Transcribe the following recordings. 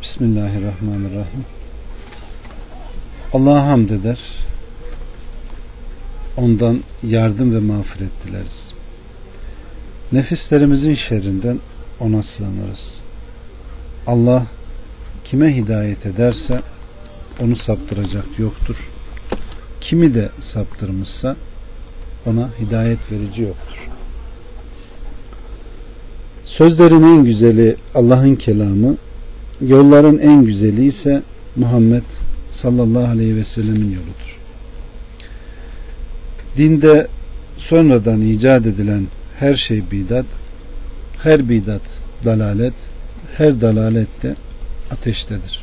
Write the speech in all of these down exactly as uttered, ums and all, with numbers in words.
Bismillahirrahmanirrahim. Allah'a hamd eder, ondan yardım ve mağfiret dileriz. Nefislerimizin şerrinden ona sığınırız. Allah kime hidayet ederse onu saptıracak yoktur. Kimi de saptırmışsa ona hidayet verici yoktur. Sözlerin en güzeli Allah'ın kelamı, yolların en güzeli ise Muhammed sallallahu aleyhi ve sellemin yoludur. Dinde sonradan icat edilen her şey bidat, her bidat dalalet, her dalalet de ateştedir.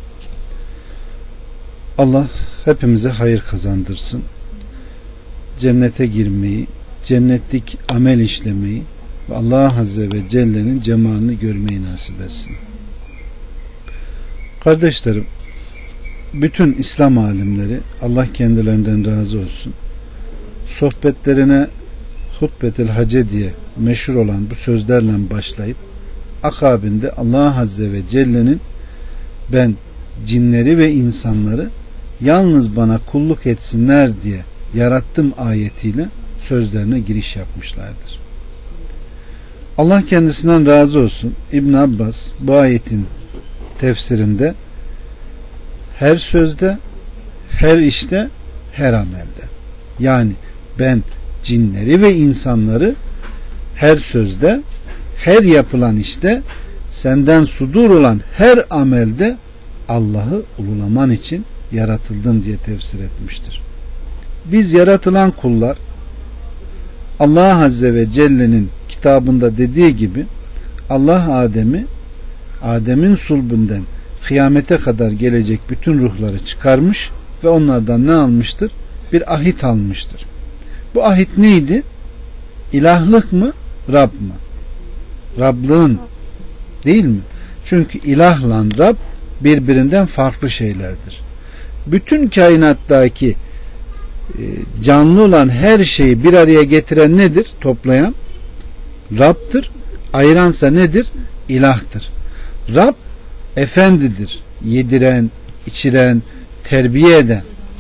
Allah hepimize hayır kazandırsın. Cennete girmeyi, cennetlik amel işlemeyi ve Allah Azze ve Celle'nin cemalini görmeyi nasip etsin. Kardeşlerim, bütün İslam alimleri, Allah kendilerinden razı olsun, sohbetlerine hutbetil hace diye meşhur olan bu sözlerle başlayıp akabinde Allah Azze ve Celle'nin ben cinleri ve insanları yalnız bana kulluk etsinler diye yarattım ayetiyle sözlerine giriş yapmışlardır. Allah kendisinden razı olsun. İbn Abbas bu ayetin tefsirinde her sözde, her işte, her amelde, yani ben cinleri ve insanları her sözde, her yapılan işte, senden sudur olan her amelde Allah'ı ululaman için yaratıldın diye tefsir etmiştir. Biz yaratılan kullar, Allah Azze ve Celle'nin kitabında dediği gibi Allah Adem'i Adem'in sulbünden kıyamete kadar gelecek bütün ruhları çıkarmış ve onlardan ne almıştır? Bir ahit almıştır. Bu ahit neydi? İlahlık mı? Rab mı? Rablığın, değil mi? Çünkü ilahla Rab birbirinden farklı şeylerdir. Bütün kainattaki canlı olan her şeyi bir araya getiren nedir? Toplayan Rab'dır. Ayıransa nedir? İlahtır. Rab efendidir. Yediren, içiren, terbiye eden.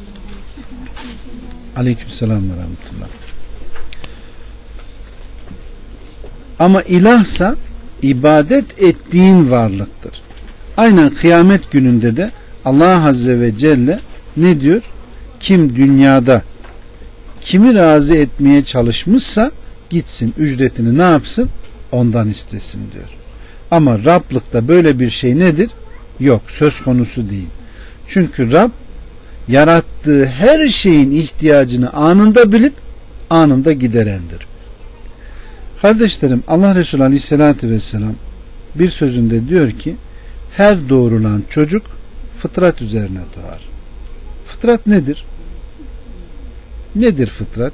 Aleykümselam ve rahmetullah. Ama ilahsa ibadet ettiğin varlıktır. Aynen kıyamet gününde de Allah Azze ve Celle ne diyor? Kim dünyada kimi razı etmeye çalışmışsa gitsin ücretini ne yapsın? Ondan istesin diyor. Ama Rablıkta böyle bir şey nedir? Yok, söz konusu değil. Çünkü Rab yarattığı her şeyin ihtiyacını anında bilip anında giderendir. Kardeşlerim, Allah Resulü Aleyhisselatü Vesselam bir sözünde diyor ki her doğurulan çocuk fıtrat üzerine doğar. Fıtrat nedir? Nedir fıtrat?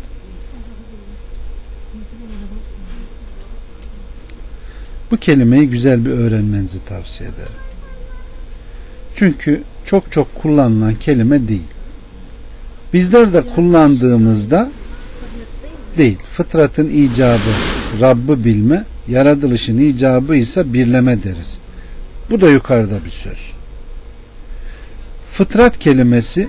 Bu kelimeyi güzel bir öğrenmenizi tavsiye ederim. Çünkü çok çok kullanılan kelime değil. Bizler de kullandığımızda değil. Fıtratın icabı Rabb'ı bilme, yaratılışın icabı ise birleme deriz. Bu da yukarıda bir söz. Fıtrat kelimesi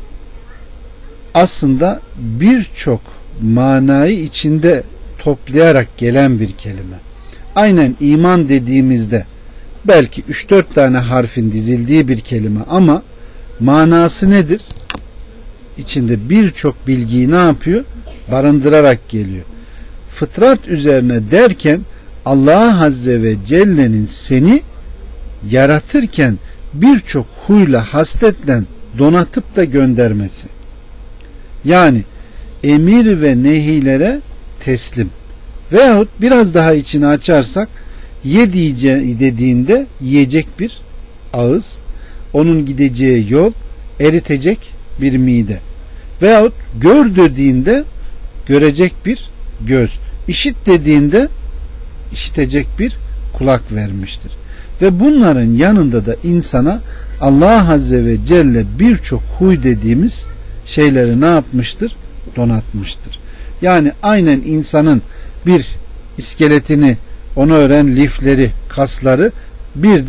aslında birçok manayı içinde toplayarak gelen bir kelime. Aynen iman dediğimizde belki üç dört tane harfin dizildiği bir kelime ama manası nedir? İçinde birçok bilgiyi ne yapıyor? Barındırarak geliyor. Fıtrat üzerine derken Allah Azze ve Celle'nin seni yaratırken birçok huyla, hasletle donatıp da göndermesi. Yani emir ve nehilere teslim. Veyahut biraz daha içini açarsak ye diyeceği dediğinde yiyecek bir ağız, onun gideceği yol, eritecek bir mide. Veyahut gör dediğinde görecek bir göz. İşit dediğinde işitecek bir kulak vermiştir. Ve bunların yanında da insana Allah Azze ve Celle birçok huy dediğimiz şeyleri ne yapmıştır? Donatmıştır. Yani aynen insanın bir iskeletini, onu öğren lifleri, kasları, bir de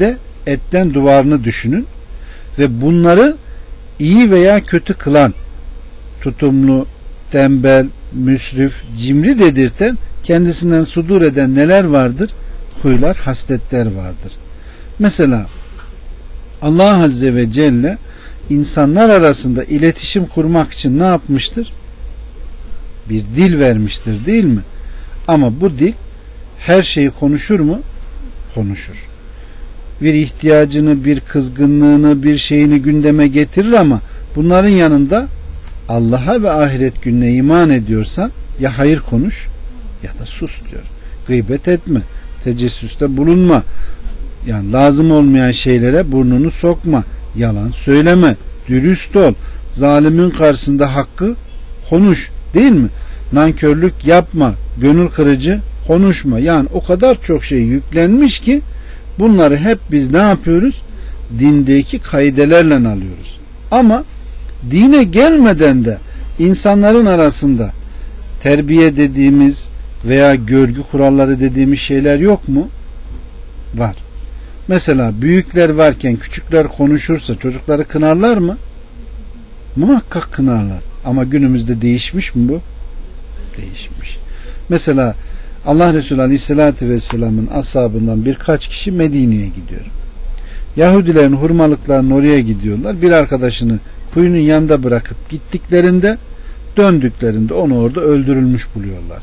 etten duvarını düşünün ve bunları iyi veya kötü kılan, tutumlu, tembel, müsrif, cimri dedirten, kendisinden sudur eden neler vardır? Huylar, hasletler vardır. Mesela Allah Azze ve Celle insanlar arasında iletişim kurmak için ne yapmıştır? Bir dil vermiştir, değil mi? Ama bu dil her şeyi konuşur mu? Konuşur. Bir ihtiyacını, bir kızgınlığını, bir şeyini gündeme getirir ama bunların yanında Allah'a ve ahiret gününe iman ediyorsan ya hayır konuş ya da sus diyor. Gıybet etme, tecessüste bulunma. Yani lazım olmayan şeylere burnunu sokma, yalan söyleme, dürüst ol, zalimin karşısında hakkı konuş, değil mi? Nankörlük yapma, gönül kırıcı konuşma. Yani o kadar çok şey yüklenmiş ki bunları hep biz ne yapıyoruz? Dindeki kaidelerle alıyoruz. Ama dine gelmeden de insanların arasında terbiye dediğimiz veya görgü kuralları dediğimiz şeyler yok mu? Var. Mesela büyükler varken küçükler konuşursa çocukları kınarlar mı? Muhakkak kınarlar. Ama günümüzde değişmiş mi bu? Değişmiş. Mesela Allah Resulü Aleyhisselatü Vesselam'ın ashabından birkaç kişi Medine'ye gidiyor. Yahudilerin hurmalıklarının oraya gidiyorlar. Bir arkadaşını kuyunun yanında bırakıp gittiklerinde, döndüklerinde onu orada öldürülmüş buluyorlar.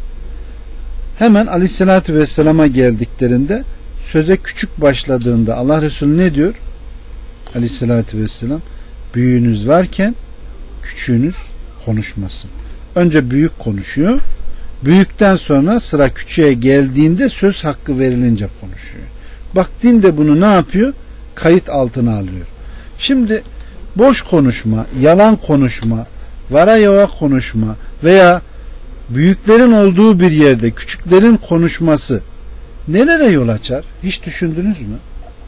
Hemen Aleyhisselatü Vesselam'a geldiklerinde, söze küçük başladığında Allah Resulü ne diyor? Aleyhisselatü Vesselam, büyüğünüz varken küçüğünüz konuşmasın. Önce büyük konuşuyor. Büyükten sonra sıra küçüğe geldiğinde söz hakkı verilince konuşuyor. Bak din de bunu ne yapıyor? Kayıt altına alıyor. Şimdi boş konuşma, yalan konuşma, vara yoğa konuşma veya büyüklerin olduğu bir yerde küçüklerin konuşması nelere yol açar? Hiç düşündünüz mü?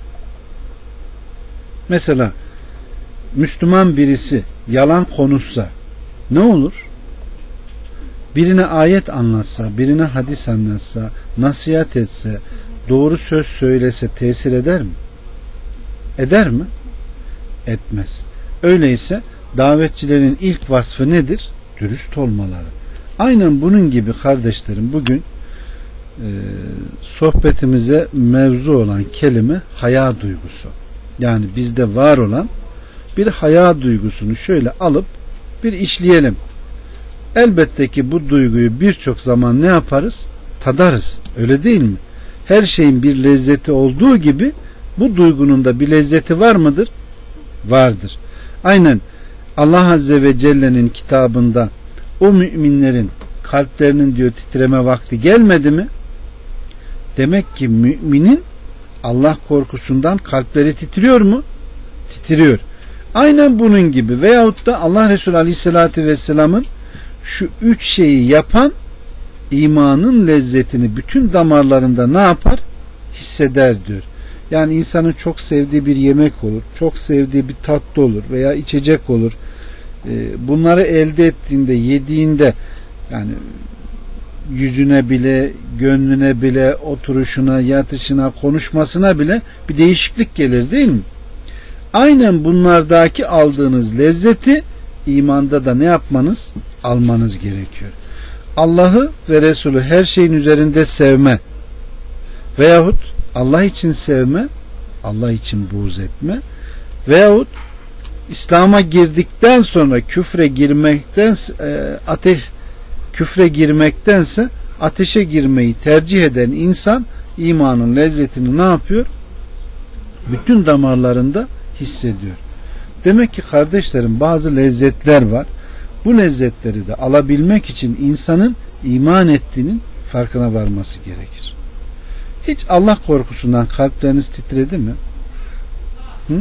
Mesela Müslüman birisi yalan konuşsa ne olur? Birine ayet anlatsa, birine hadis anlatsa, nasihat etse, doğru söz söylese tesir eder mi? Eder mi? Etmez. Öyleyse davetçilerin ilk vasfı nedir? Dürüst olmaları. Aynen bunun gibi kardeşlerim, bugün e, sohbetimize mevzu olan kelime haya duygusu. Yani bizde var olan bir haya duygusunu şöyle alıp bir işleyelim. Elbette ki bu duyguyu birçok zaman ne yaparız? Tadarız. Öyle değil mi? Her şeyin bir lezzeti olduğu gibi bu duygunun da bir lezzeti var mıdır? Vardır. Aynen Allah Azze ve Celle'nin kitabında o müminlerin kalplerinin diyor titreme vakti gelmedi mi? Demek ki müminin Allah korkusundan kalpleri titriyor mu? Titriyor. Aynen bunun gibi veyahut da Allah Resulü Aleyhisselatü Vesselam'ın şu üç şeyi yapan imanın lezzetini bütün damarlarında ne yapar? Hisseder diyor. Yani insanın çok sevdiği bir yemek olur, çok sevdiği bir tatlı olur veya içecek olur. Bunları elde ettiğinde, yediğinde yani yüzüne bile, gönlüne bile, oturuşuna, yatışına, konuşmasına bile bir değişiklik gelir, değil mi? Aynen bunlardaki aldığınız lezzeti imanda da ne yapmanız? Almanız gerekiyor. Allah'ı ve Resulü her şeyin üzerinde sevme veyahut Allah için sevme, Allah için buğz etme veyahut İslam'a girdikten sonra küfre girmekten e, ateş küfre girmektense ateşe girmeyi tercih eden insan imanın lezzetini ne yapıyor? Bütün damarlarında hissediyor. Demek ki kardeşlerim bazı lezzetler var. Bu lezzetleri de alabilmek için insanın iman ettiğinin farkına varması gerekir. Hiç Allah korkusundan kalpleriniz titredi mi? Hı?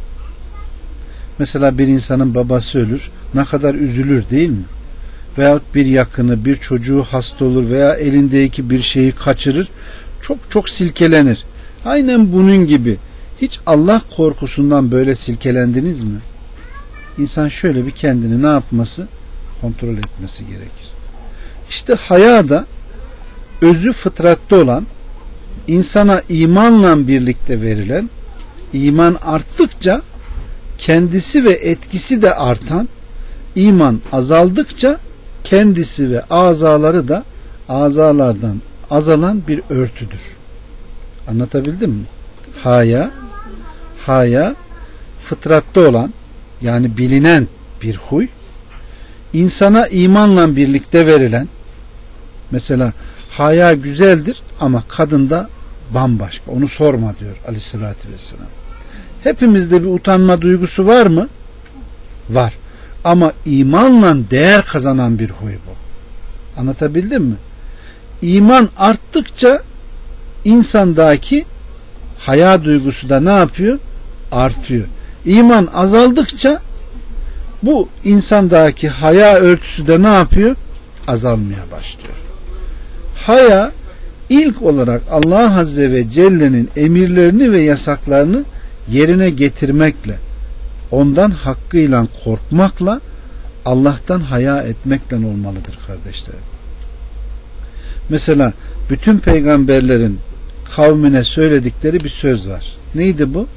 Mesela bir insanın babası ölür, ne kadar üzülür, değil mi? Veyahut bir yakını, bir çocuğu hasta olur veya elindeki bir şeyi kaçırır, çok çok silkelenir. Aynen bunun gibi. Hiç Allah korkusundan böyle silkelendiniz mi? İnsan şöyle bir kendini ne yapması? Kontrol etmesi gerekir. İşte haya da özü fıtratta olan, insana imanla birlikte verilen İman arttıkça kendisi ve etkisi de artan, iman azaldıkça kendisi ve azaları da azalardan azalan bir örtüdür. Anlatabildim mi? Haya, haya fıtratta olan, yani bilinen bir huy. İnsana imanla birlikte verilen, mesela haya güzeldir ama kadında bambaşka. Onu sorma diyor Aleyhisselatü Vesselam. Hepimizde bir utanma duygusu var mı? Var. Ama imanla değer kazanan bir huy bu. Anlatabildim mi? İman arttıkça insandaki haya duygusu da ne yapıyor? Artıyor. İman azaldıkça bu insandaki haya örtüsü de ne yapıyor? Azalmaya başlıyor. Haya ilk olarak Allah Azze ve Celle'nin emirlerini ve yasaklarını yerine getirmekle, ondan hakkıyla korkmakla, Allah'tan haya etmekle olmalıdır kardeşlerim. Mesela bütün peygamberlerin kavmine söyledikleri bir söz var. Neydi bu?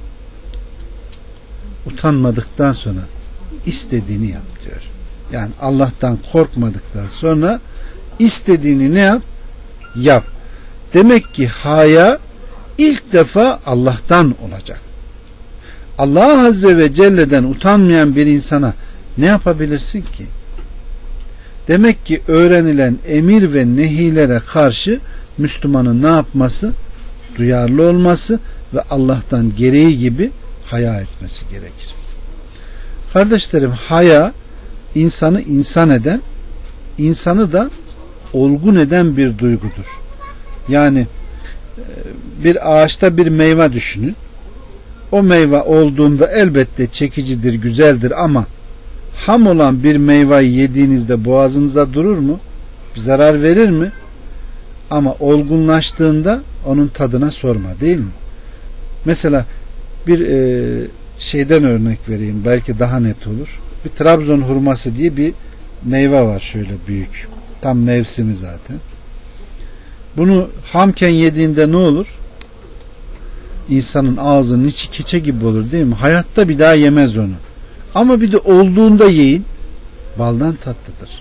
Utanmadıktan sonra istediğini yap diyor. Yani Allah'tan korkmadıktan sonra istediğini ne yap? Yap. Demek ki haya ilk defa Allah'tan olacak. Allah Azze ve Celle'den utanmayan bir insana ne yapabilirsin ki? Demek ki öğrenilen emir ve nehilere karşı Müslümanın ne yapması? Duyarlı olması ve Allah'tan gereği gibi haya etmesi gerekir. Kardeşlerim, haya insanı insan eden, insanı da olgun eden bir duygudur. Yani bir ağaçta bir meyve düşünün. O meyve olduğunda elbette çekicidir, güzeldir ama ham olan bir meyveyi yediğinizde boğazınıza durur mu? Bir zarar verir mi? Ama olgunlaştığında onun tadına sorma, değil mi? Mesela bir e, şeyden örnek vereyim, belki daha net olur. Bir Trabzon hurması diye bir meyve var, şöyle büyük. Tam mevsimi zaten. Bunu hamken yediğinde ne olur? İnsanın ağzının içi keçe gibi olur, değil mi? Hayatta bir daha yemez onu. Ama bir de olduğunda yiyin, baldan tatlıdır.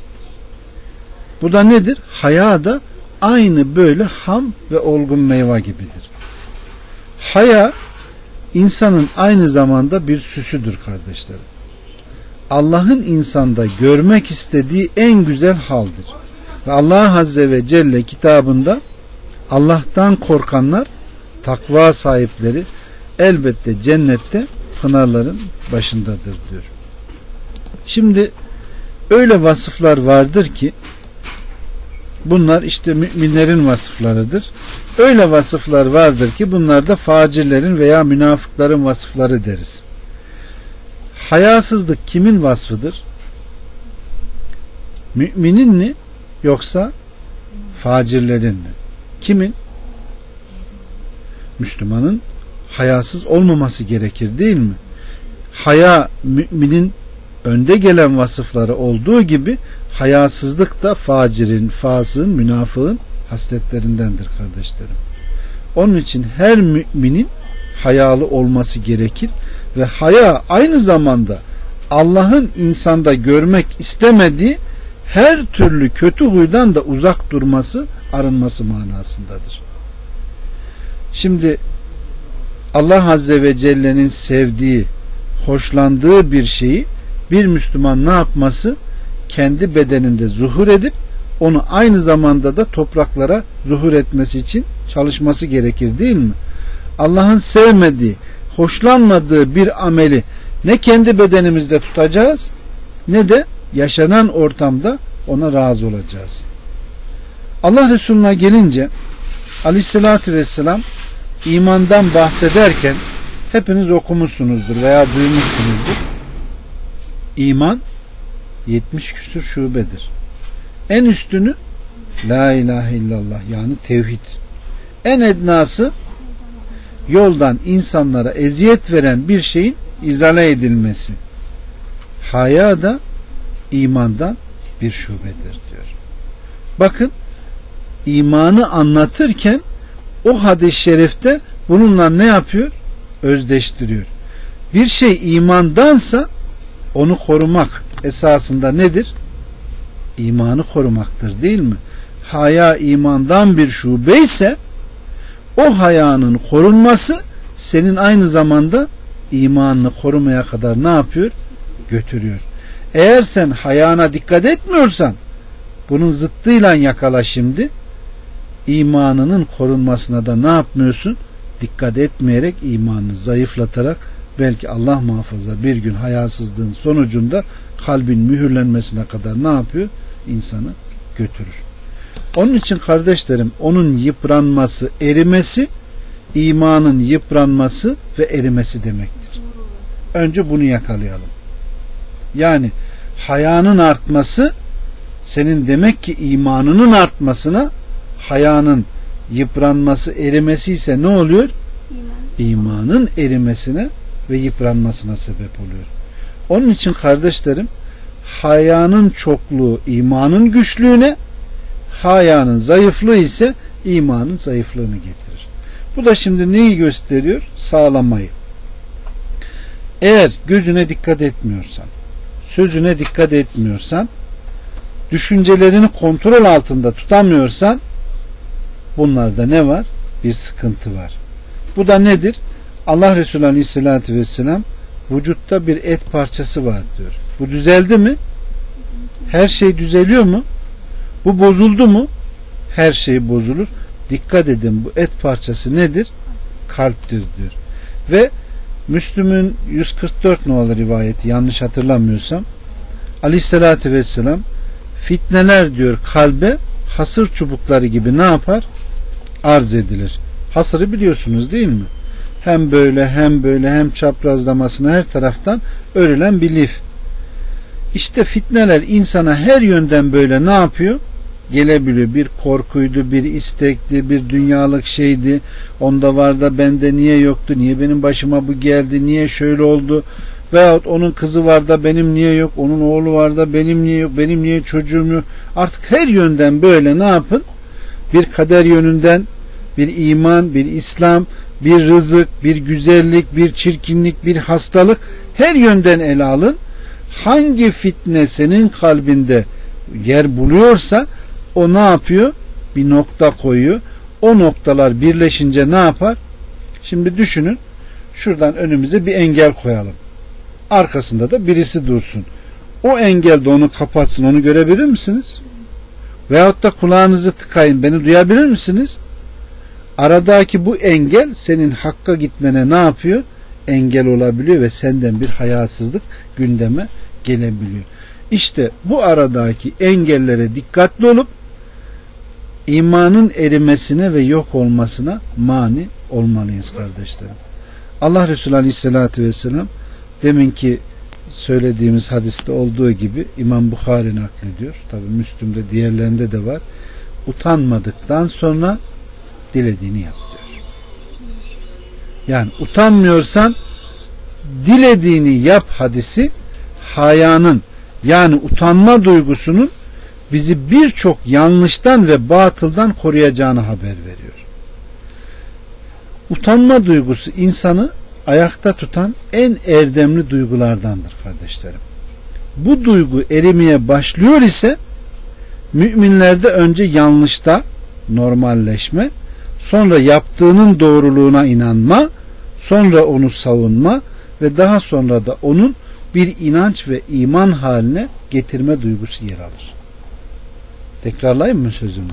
Bu da nedir? Haya da aynı böyle ham ve olgun meyve gibidir. Haya insanın aynı zamanda bir süsüdür kardeşlerim. Allah'ın insanda görmek istediği en güzel haldir. Ve Allah Azze ve Celle kitabında Allah'tan korkanlar, takva sahipleri elbette cennette pınarların başındadır diyor. Şimdi öyle vasıflar vardır ki bunlar işte müminlerin vasıflarıdır. Öyle vasıflar vardır ki bunlar da facirlerin veya münafıkların vasıfları deriz. Hayasızlık kimin vasfıdır? Müminin mi yoksa facirlerin mi? Kimin? Müslümanın hayasız olmaması gerekir, değil mi? Haya müminin önde gelen vasıfları olduğu gibi hayasızlık da facirin, fasığın, münafığın hasletlerindendir kardeşlerim. Onun için her müminin hayalı olması gerekir ve haya aynı zamanda Allah'ın insanda görmek istemediği her türlü kötü huydan da uzak durması, arınması manasındadır. Şimdi Allah Azze ve Celle'nin sevdiği, hoşlandığı bir şeyi bir Müslüman ne yapması? Kendi bedeninde zuhur edip onu aynı zamanda da topraklara zuhur etmesi için çalışması gerekir, değil mi? Allah'ın sevmediği, hoşlanmadığı bir ameli ne kendi bedenimizde tutacağız ne de yaşanan ortamda ona razı olacağız. Allah Resulüne gelince Aleyhisselatü Vesselam imandan bahsederken hepiniz okumuşsunuzdur veya duymuşsunuzdur. İman yetmiş küsur şubedir. En üstünü la ilahe illallah, yani tevhid. En ednası yoldan insanlara eziyet veren bir şeyin izale edilmesi. Haya da imandan bir şubedir diyor. Bakın, imanı anlatırken o hadis-i şerifte bununla ne yapıyor? özdeştiriyor. Bir şey imandansa onu korumak esasında nedir? İmanı korumaktır, değil mi? Haya imandan bir şube ise o hayanın korunması senin aynı zamanda imanını korumaya kadar ne yapıyor? Götürüyor. Eğer sen hayana dikkat etmiyorsan bunun zıttıyla yakala şimdi. İmanının korunmasına da ne yapmıyorsun? Dikkat etmeyerek imanını zayıflatarak belki Allah muhafaza bir gün hayasızlığın sonucunda kalbin mühürlenmesine kadar ne yapıyor? İnsanı götürür. Onun için kardeşlerim, onun yıpranması, erimesi imanın yıpranması ve erimesi demektir. Önce bunu yakalayalım. Yani hayanın artması senin demek ki imanının artmasına, hayanın yıpranması, erimesi ise ne oluyor? İman. İmanın erimesine ve yıpranmasına sebep oluyor. Onun için kardeşlerim, hayanın çokluğu imanın güçlüğüne, hayanın zayıflığı ise imanın zayıflığını getirir. Bu da şimdi neyi gösteriyor? Sağlamayı. Eğer gözüne dikkat etmiyorsan, sözüne dikkat etmiyorsan, düşüncelerini kontrol altında tutamıyorsan, bunlarda ne var? Bir sıkıntı var. Bu da nedir? Allah Resulü Aleyhisselatü Vesselam vücutta bir et parçası var diyor. Bu düzeldi mi? Her şey düzeliyor mu? Bu bozuldu mu? Her şey bozulur. Dikkat edin, bu et parçası nedir? Kalptir diyor. Ve Müslüm'ün yüz kırk dört numaralı rivayeti, yanlış hatırlamıyorsam, Aleyhisselatü Vesselam fitneler diyor kalbe hasır çubukları gibi ne yapar? Arz edilir. Hasırı biliyorsunuz değil mi? Hem böyle hem böyle hem çaprazlamasına her taraftan örülen bir lif. İşte fitneler insana her yönden böyle ne yapıyor? Gelebiliyor. Bir korkuydu, bir istekti, bir dünyalık şeydi. Onda var da bende niye yoktu? Niye benim başıma bu geldi? Niye şöyle oldu? Veyahut onun kızı var da benim niye yok? Onun oğlu var da benim niye yok? Benim niye çocuğum yok? Artık her yönden böyle ne yapın? Bir kader yönünden bir iman, bir İslam, bir rızık, bir güzellik, bir çirkinlik, bir hastalık her yönden ele alın. Hangi fitne senin kalbinde yer buluyorsa o ne yapıyor? Bir nokta koyuyor. O noktalar birleşince ne yapar? Şimdi düşünün. Şuradan önümüze bir engel koyalım. Arkasında da birisi dursun. O engel de onu kapatsın. Onu görebilir misiniz? Veyahut da kulağınızı tıkayın. Beni duyabilir misiniz? Aradaki bu engel senin hakka gitmene ne yapıyor? Engel olabiliyor ve senden bir hayasızlık gündeme gelebiliyor. İşte bu aradaki engellere dikkatli olup imanın erimesine ve yok olmasına mani olmalıyız kardeşlerim. Allah Resulü Aleyhisselatü Vesselam deminki söylediğimiz hadiste olduğu gibi İmam Bukhari naklediyor. Tabi Müslüm'de diğerlerinde de var. Utanmadıktan sonra dilediğini yap diyor. Yani utanmıyorsan dilediğini yap hadisi hayanın yani utanma duygusunun bizi birçok yanlıştan ve batıldan koruyacağını haber veriyor. Utanma duygusu insanı ayakta tutan en erdemli duygulardandır kardeşlerim. Bu duygu erimeye başlıyor ise müminlerde önce yanlışta normalleşme, sonra yaptığının doğruluğuna inanma, sonra onu savunma ve daha sonra da onun bir inanç ve iman haline getirme duygusu yer alır. Tekrarlayayım mı sözümü?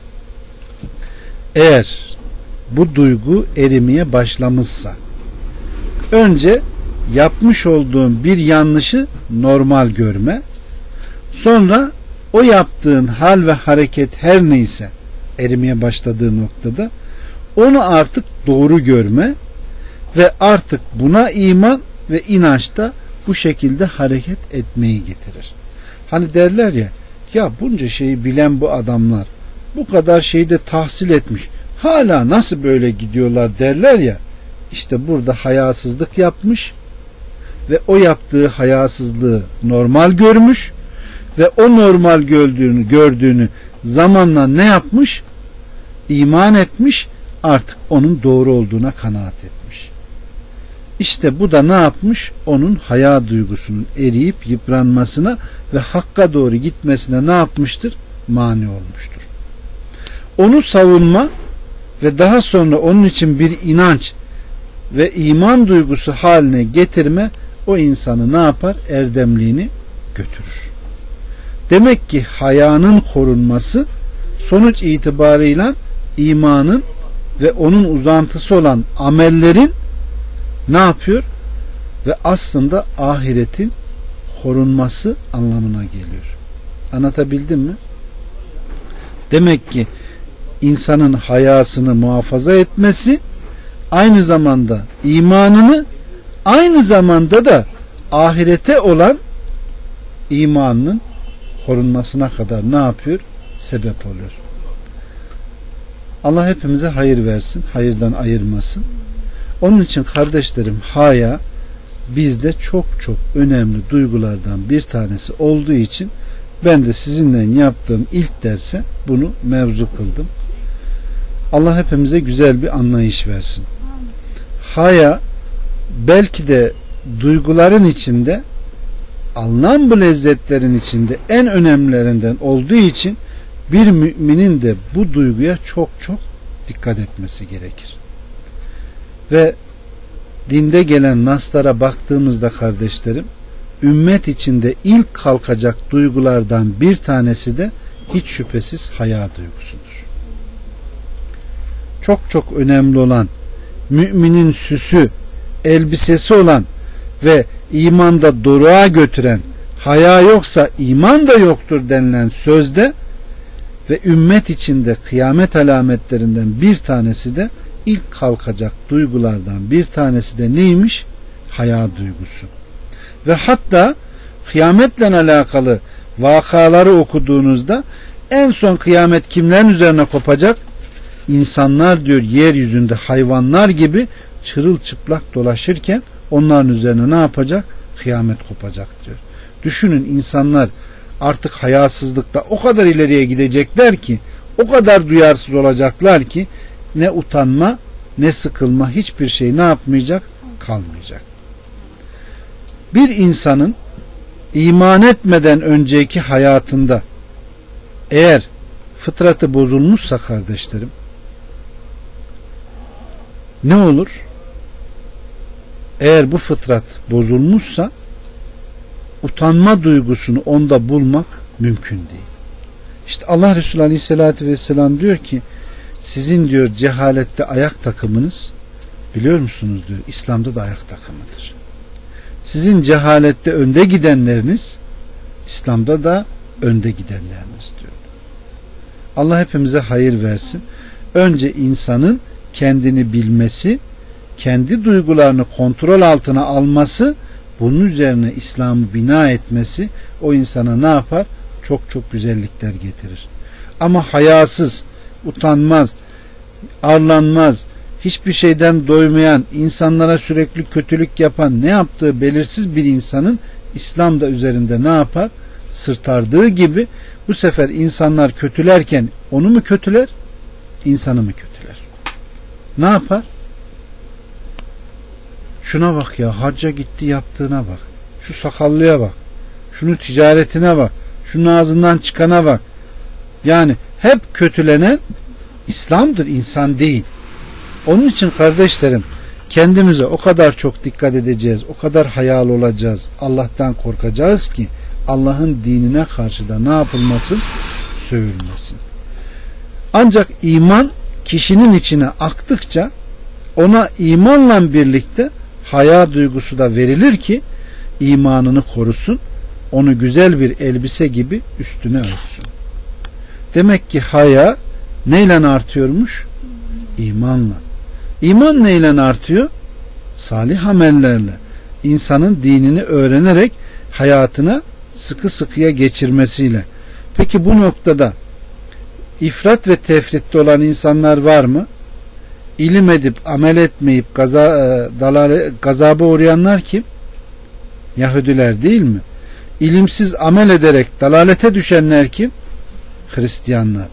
Eğer bu duygu erimeye başlamışsa önce yapmış olduğun bir yanlışı normal görme, sonra o yaptığın hal ve hareket her neyse erimeye başladığı noktada onu artık doğru görme ve artık buna iman ve inançta bu şekilde hareket etmeyi getirir. Hani derler ya, ya bunca şeyi bilen bu adamlar bu kadar şeyi de tahsil etmiş, hala nasıl böyle gidiyorlar derler ya, işte burada hayasızlık yapmış ve o yaptığı hayasızlığı normal görmüş ve o normal gördüğünü, gördüğünü zamanla ne yapmış? İman etmiş, artık onun doğru olduğuna kanaat etmiş. İşte bu da ne yapmış? Onun haya duygusunun eriyip yıpranmasına ve hakka doğru gitmesine ne yapmıştır? Mani olmuştur. Onu savunma ve daha sonra onun için bir inanç ve iman duygusu haline getirme o insanı ne yapar? Erdemliğini götürür. Demek ki hayanın korunması sonuç itibarıyla imanın ve onun uzantısı olan amellerin ne yapıyor? Ve aslında ahiretin korunması anlamına geliyor. Anlatabildim mi? Demek ki insanın hayasını muhafaza etmesi aynı zamanda imanını, aynı zamanda da ahirete olan imanının korunmasına kadar ne yapıyor? Sebep oluyor. Allah hepimize hayır versin, hayırdan ayırmasın. Onun için kardeşlerim, haya bizde çok çok önemli duygulardan bir tanesi olduğu için ben de sizinle yaptığım ilk derse bunu mevzu kıldım. Allah hepimize güzel bir anlayış versin. Haya belki de duyguların içinde, alınan bu lezzetlerin içinde en önemlilerinden olduğu için bir müminin de bu duyguya çok çok dikkat etmesi gerekir. Ve dinde gelen naslara baktığımızda kardeşlerim, ümmet içinde ilk kalkacak duygulardan bir tanesi de hiç şüphesiz haya duygusudur. Çok çok önemli olan, müminin süsü, elbisesi olan ve imanda doruğa götüren, haya yoksa iman da yoktur denilen sözde ve ümmet içinde kıyamet alametlerinden bir tanesi de ilk kalkacak duygulardan bir tanesi de neymiş? Haya duygusu. Ve hatta kıyametle alakalı vakaları okuduğunuzda en son kıyamet kimlerin üzerine kopacak? İnsanlar diyor yeryüzünde hayvanlar gibi çırılçıplak dolaşırken onların üzerine ne yapacak? Kıyamet kopacak diyor. Düşünün, insanlar artık hayasızlıkta o kadar ileriye gidecekler ki, o kadar duyarsız olacaklar ki ne utanma ne sıkılma, hiçbir şey ne yapmayacak? Kalmayacak. Bir insanın iman etmeden önceki hayatında eğer fıtratı bozulmuşsa kardeşlerim, ne olur? Eğer bu fıtrat bozulmuşsa utanma duygusunu onda bulmak mümkün değil. İşte Allah Resulü Aleyhisselatü Vesselam diyor ki, sizin diyor cehalette ayak takımınız, biliyor musunuz diyor, İslam'da da ayak takımıdır. Sizin cehalette önde gidenleriniz, İslam'da da önde gidenleriniz diyor. Allah hepimize hayır versin. Önce insanın kendini bilmesi, kendi duygularını kontrol altına alması, bunun üzerine İslam'ı bina etmesi o insana ne yapar? Çok çok güzellikler getirir. Ama hayasız, utanmaz, arlanmaz, hiçbir şeyden doymayan, insanlara sürekli kötülük yapan, ne yaptığı belirsiz bir insanın İslam da üzerinde ne yapar? Sırtardığı gibi bu sefer insanlar kötülerken onu mu kötüler? İnsanı mı kötüler? Ne yapar? Şuna bak ya, hacca gitti, yaptığına bak. Şu sakallıya bak. Şunun ticaretine bak. Şunun ağzından çıkana bak. Yani hep kötülenen İslam'dır, insan değil. Onun için kardeşlerim, kendimize o kadar çok dikkat edeceğiz, o kadar hayalı olacağız, Allah'tan korkacağız ki Allah'ın dinine karşı da ne yapılmasın? Sövülmesin. Ancak iman kişinin içine aktıkça ona imanla birlikte haya duygusu da verilir ki imanını korusun, onu güzel bir elbise gibi üstüne örtsün. Demek ki haya neyle artıyormuş? İmanla. İman neyle artıyor? Salih amellerle. İnsanın dinini öğrenerek hayatına sıkı sıkıya geçirmesiyle. Peki bu noktada ifrat ve tefritte olan insanlar var mı? İlim edip amel etmeyip gaza, dalale, gazaba uğrayanlar kim? Yahudiler değil mi? İlimsiz amel ederek dalalete düşenler kim? Hristiyanlar.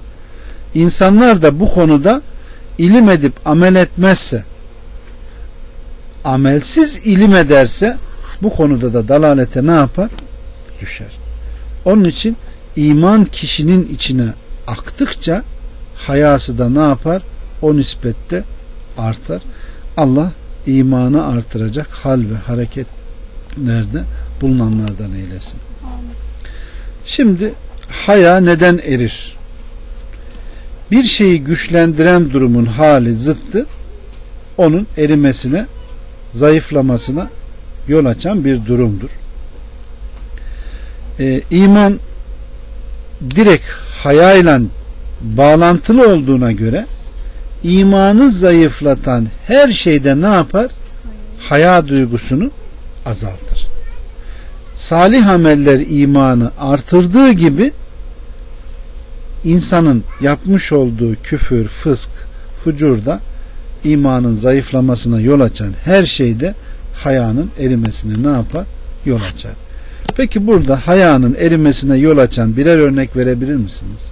İnsanlar da bu konuda ilim edip amel etmezse, amelsiz ilim ederse bu konuda da dalalete ne yapar? Düşer. Onun için iman kişinin içine aktıkça hayası da ne yapar? O nispette artar. Allah imanı artıracak hal ve hareketlerde bulunanlardan eylesin. Şimdi haya neden erir? Bir şeyi güçlendiren durumun hali zıttı, onun erimesine, zayıflamasına yol açan bir durumdur. Ee, iman direkt hayayla bağlantılı olduğuna göre imanı zayıflatan her şeyde ne yapar? Haya duygusunu azaltır. Salih ameller imanı artırdığı gibi insanın yapmış olduğu küfür, fısk, fucurda imanın zayıflamasına yol açan her şeyde hayanın erimesine ne yapar? Yol açar. Peki burada hayanın erimesine yol açan birer örnek verebilir misiniz?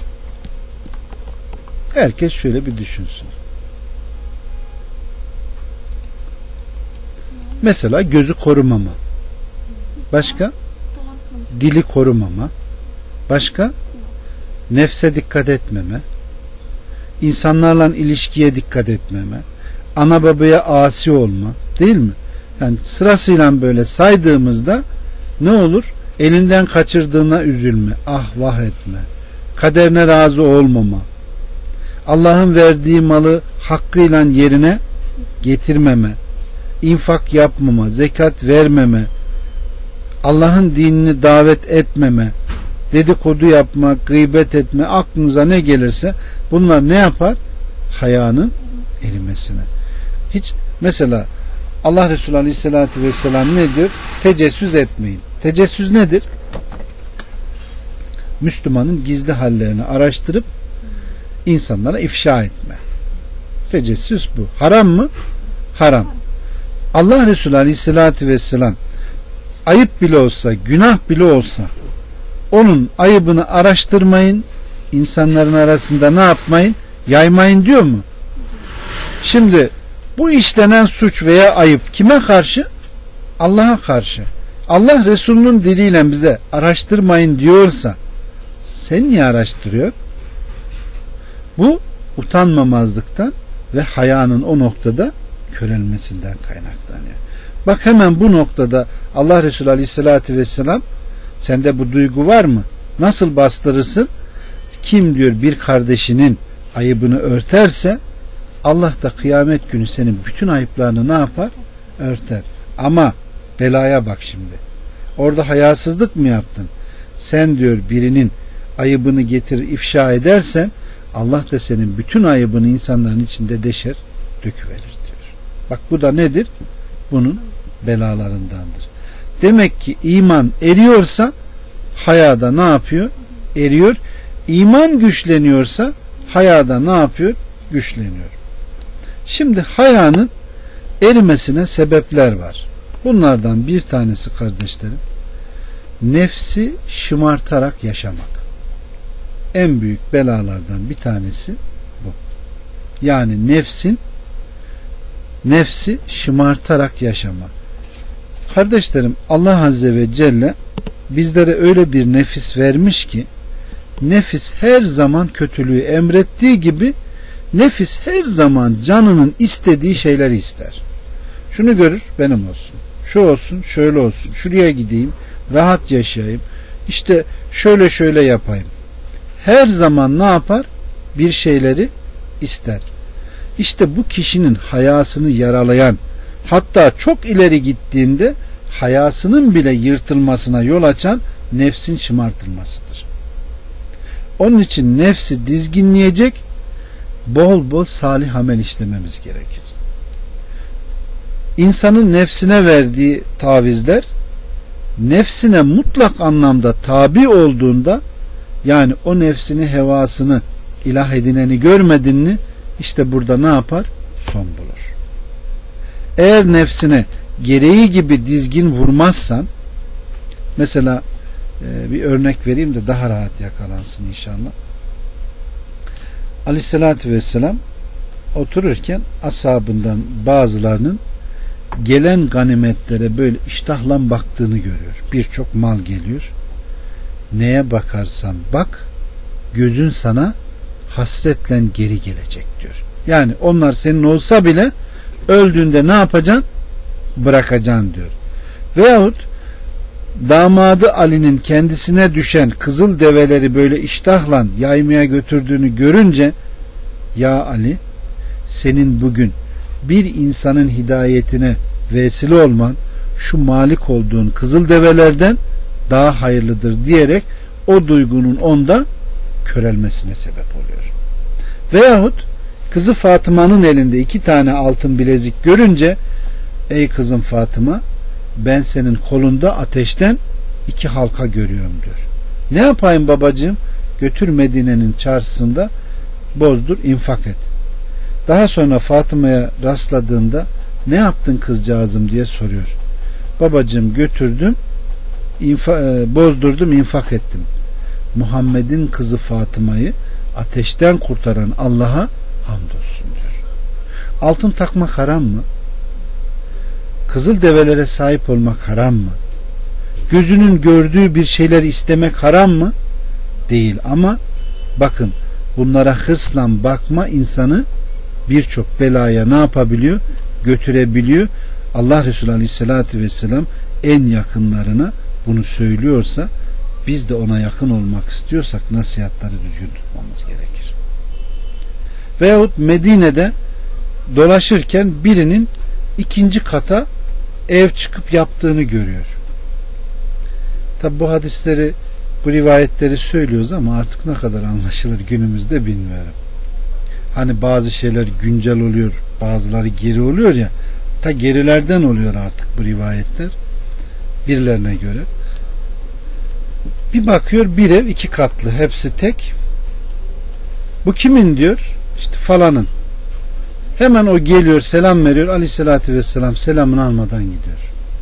Herkes şöyle bir düşünsün. Mesela gözü korumama. Başka? Dili korumama. Başka? Nefse dikkat etmeme. İnsanlarla ilişkiye dikkat etmeme. Ana babaya asi olma. Değil mi? Yani sırasıyla böyle saydığımızda ne olur? Elinden kaçırdığına üzülme. Ah vah etme. Kaderine razı olmama. Allah'ın verdiği malı hakkıyla yerine getirmeme. İnfak yapmama. Zekat vermeme. Allah'ın dinini davet etmeme. Dedikodu yapma, gıybet etme, aklınıza ne gelirse bunlar ne yapar? Hayanın erimesine. Hiç mesela Allah Resulü Aleyhisselatü Vesselam ne diyor? Tecessüs etmeyin. Tecessüs nedir? Müslümanın gizli hallerini araştırıp insanlara ifşa etme. Tecessüs bu. Haram mı? Haram. Allah Resulü Aleyhisselatü Vesselam ayıp bile olsa, günah bile olsa onun ayıbını araştırmayın, insanların arasında ne yapmayın? Yaymayın diyor mu? Şimdi bu işlenen suç veya ayıp kime karşı? Allah'a karşı. Allah Resulünün diliyle bize araştırmayın diyorsa sen niye araştırıyor? Bu utanmamazlıktan ve hayanın o noktada körelmesinden kaynaklanıyor. Bak hemen bu noktada Allah Resulü Aleyhisselatü Vesselam sende bu duygu var mı? Nasıl bastırırsın? Kim diyor bir kardeşinin ayıbını örterse Allah da kıyamet günü senin bütün ayıplarını ne yapar? Örter. Ama belaya bak şimdi. Orada hayasızlık mı yaptın? Sen diyor birinin ayıbını getirir ifşa edersen Allah da senin bütün ayıbını insanların içinde deşer, döküverir diyor. Bak bu da nedir? Bunun belalarındandır. Demek ki iman eriyorsa hayada ne yapıyor? Eriyor. İman güçleniyorsa hayada ne yapıyor? Güçleniyor. Şimdi hayanın erimesine sebepler var. Bunlardan bir tanesi kardeşlerim, nefsi şımartarak yaşamak. En büyük belalardan bir tanesi bu. Yani nefsin nefsi şımartarak yaşamak. Kardeşlerim, Allah Azze ve Celle bizlere öyle bir nefis vermiş ki nefis her zaman kötülüğü emrettiği gibi nefis her zaman canının istediği şeyleri ister. Şunu görür, benim olsun. Şu olsun, şöyle olsun. Şuraya gideyim, rahat yaşayayım. İşte şöyle şöyle yapayım. Her zaman ne yapar? Bir şeyleri ister. İşte bu kişinin hayasını yaralayan, hatta çok ileri gittiğinde hayasının bile yırtılmasına yol açan nefsin şımartılmasıdır. Onun için nefsi dizginleyecek, bol bol salih amel işlememiz gerekir. İnsanın nefsine verdiği tavizler nefsine mutlak anlamda tabi olduğunda, yani o nefsini, hevasını ilah edineni görmedin mi, işte burada ne yapar? Son bulur. Eğer nefsine gereği gibi dizgin vurmazsan, mesela e, bir örnek vereyim de daha rahat yakalansın inşallah. Aleyhissalatü vesselam otururken ashabından bazılarının gelen ganimetlere böyle iştahla baktığını görüyor. Birçok mal geliyor. Neye bakarsan bak, gözün sana hasretle geri gelecek diyor. Yani onlar senin olsa bile öldüğünde ne yapacaksın? Bırakacaksın diyor. Veyahut damadı Ali'nin kendisine düşen kızıl develeri böyle iştahla yaymaya götürdüğünü görünce, ya Ali, senin bugün bir insanın hidayetine vesile olman şu malik olduğun kızıl develerden daha hayırlıdır diyerek o duygunun onda körelmesine sebep oluyor. Veyahut kızı Fatıma'nın elinde iki tane altın bilezik görünce, ey kızım Fatıma, ben senin kolunda ateşten iki halka görüyorum diyor. Ne yapayım babacığım? Götür Medine'nin çarşısında bozdur, infak et. Daha sonra Fatıma'ya rastladığında ne yaptın kızcağızım diye soruyor. Babacığım götürdüm, infa, e, bozdurdum, infak ettim. Muhammed'in kızı Fatıma'yı ateşten kurtaran Allah'a hamdolsun diyor. Altın takmak haram mı? Kızıl develere sahip olmak haram mı? Gözünün gördüğü bir şeyler istemek haram mı? Değil, ama bakın, bunlara hırsla bakma insanı birçok belaya ne yapabiliyor? Götürebiliyor. Allah Resulü Aleyhisselatü Vesselam en yakınlarına bunu söylüyorsa, biz de ona yakın olmak istiyorsak nasihatları düzgün tutmamız gerekir. Veyahut Medine'de dolaşırken birinin ikinci kata ev çıkıp yaptığını görüyor. Tabi bu hadisleri, bu rivayetleri söylüyoruz ama artık ne kadar anlaşılır günümüzde bilmiyorum. Hani bazı şeyler güncel oluyor, bazıları geri oluyor ya, ta gerilerden oluyor artık bu rivayetler birilerine göre. Bir bakıyor, bir ev iki katlı, hepsi tek. Bu kimin diyor? İşte falanın. Hemen o geliyor, selam veriyor. Aleyhissalatü vesselam selamını almadan gidiyor.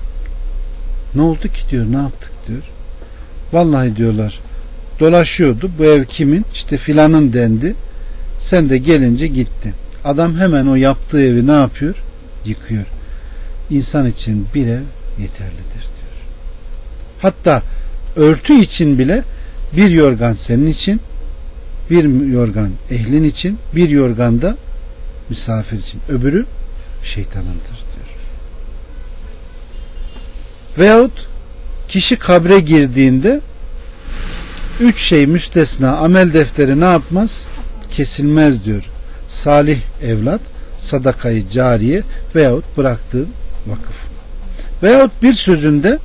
Ne oldu ki diyor, ne yaptık diyor. Vallahi diyorlar, dolaşıyordu, bu ev kimin? İşte filanın dendi. Sen de gelince gitti. Adam hemen o yaptığı evi ne yapıyor? Yıkıyor. İnsan için bir ev yeterlidir diyor. Hatta örtü için bile bir yorgan senin için, bir yorgan ehlin için, bir yorgan da misafir için, öbürü şeytanındır diyor. Veyahut kişi kabre girdiğinde üç şey müstesna, amel defteri ne yapmaz? Kesilmez diyor. Salih evlat, sadakayı cariye veyahut bıraktığın vakıf. Veyahut bir sözünde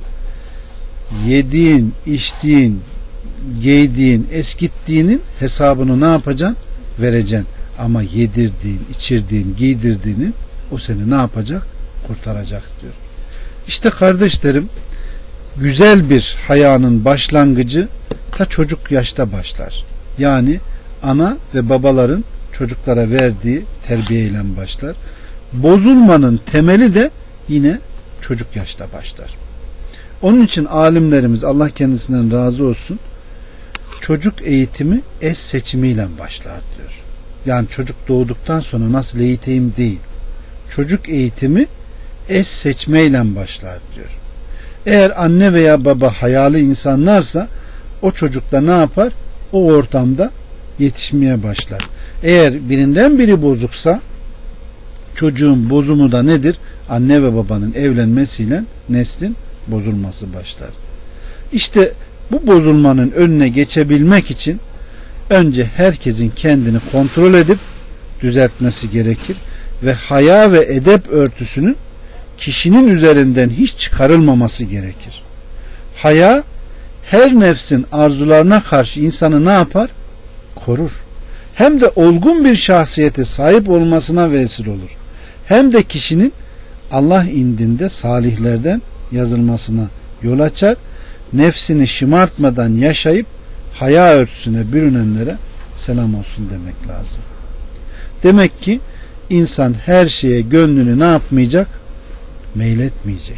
yediğin, içtiğin, giydiğin, eskittiğinin hesabını ne yapacaksın? Vereceksin. Ama yedirdiğin, içirdiğin, giydirdiğinin o seni ne yapacak? Kurtaracak diyor. İşte kardeşlerim, güzel bir hayanın başlangıcı ta çocuk yaşta başlar. Yani ana ve babaların çocuklara verdiği terbiyeyle başlar. Bozulmanın temeli de yine çocuk yaşta başlar. Onun için alimlerimiz, Allah kendisinden razı olsun, çocuk eğitimi eş seçimiyle başlar diyor. Yani çocuk doğduktan sonra nasıl eğiteyim değil. Çocuk eğitimi eş seçmeyle başlar diyor. Eğer anne veya baba hayalı insanlarsa o çocuk da ne yapar? O ortamda yetişmeye başlar. Eğer birinden biri bozuksa çocuğun bozumu da nedir? Anne ve babanın evlenmesiyle neslin bozulması başlar. İşte bu bozulmanın önüne geçebilmek için önce herkesin kendini kontrol edip düzeltmesi gerekir ve haya ve edep örtüsünün kişinin üzerinden hiç çıkarılmaması gerekir. Haya her nefsin arzularına karşı insanı ne yapar? Korur. Hem de olgun bir şahsiyete sahip olmasına vesile olur. Hem de kişinin Allah indinde salihlerden yazılmasına yol açar. Nefsini şımartmadan yaşayıp haya örtüsüne bürünenlere selam olsun demek lazım. Demek ki insan her şeye gönlünü ne yapmayacak? Meyletmeyecek.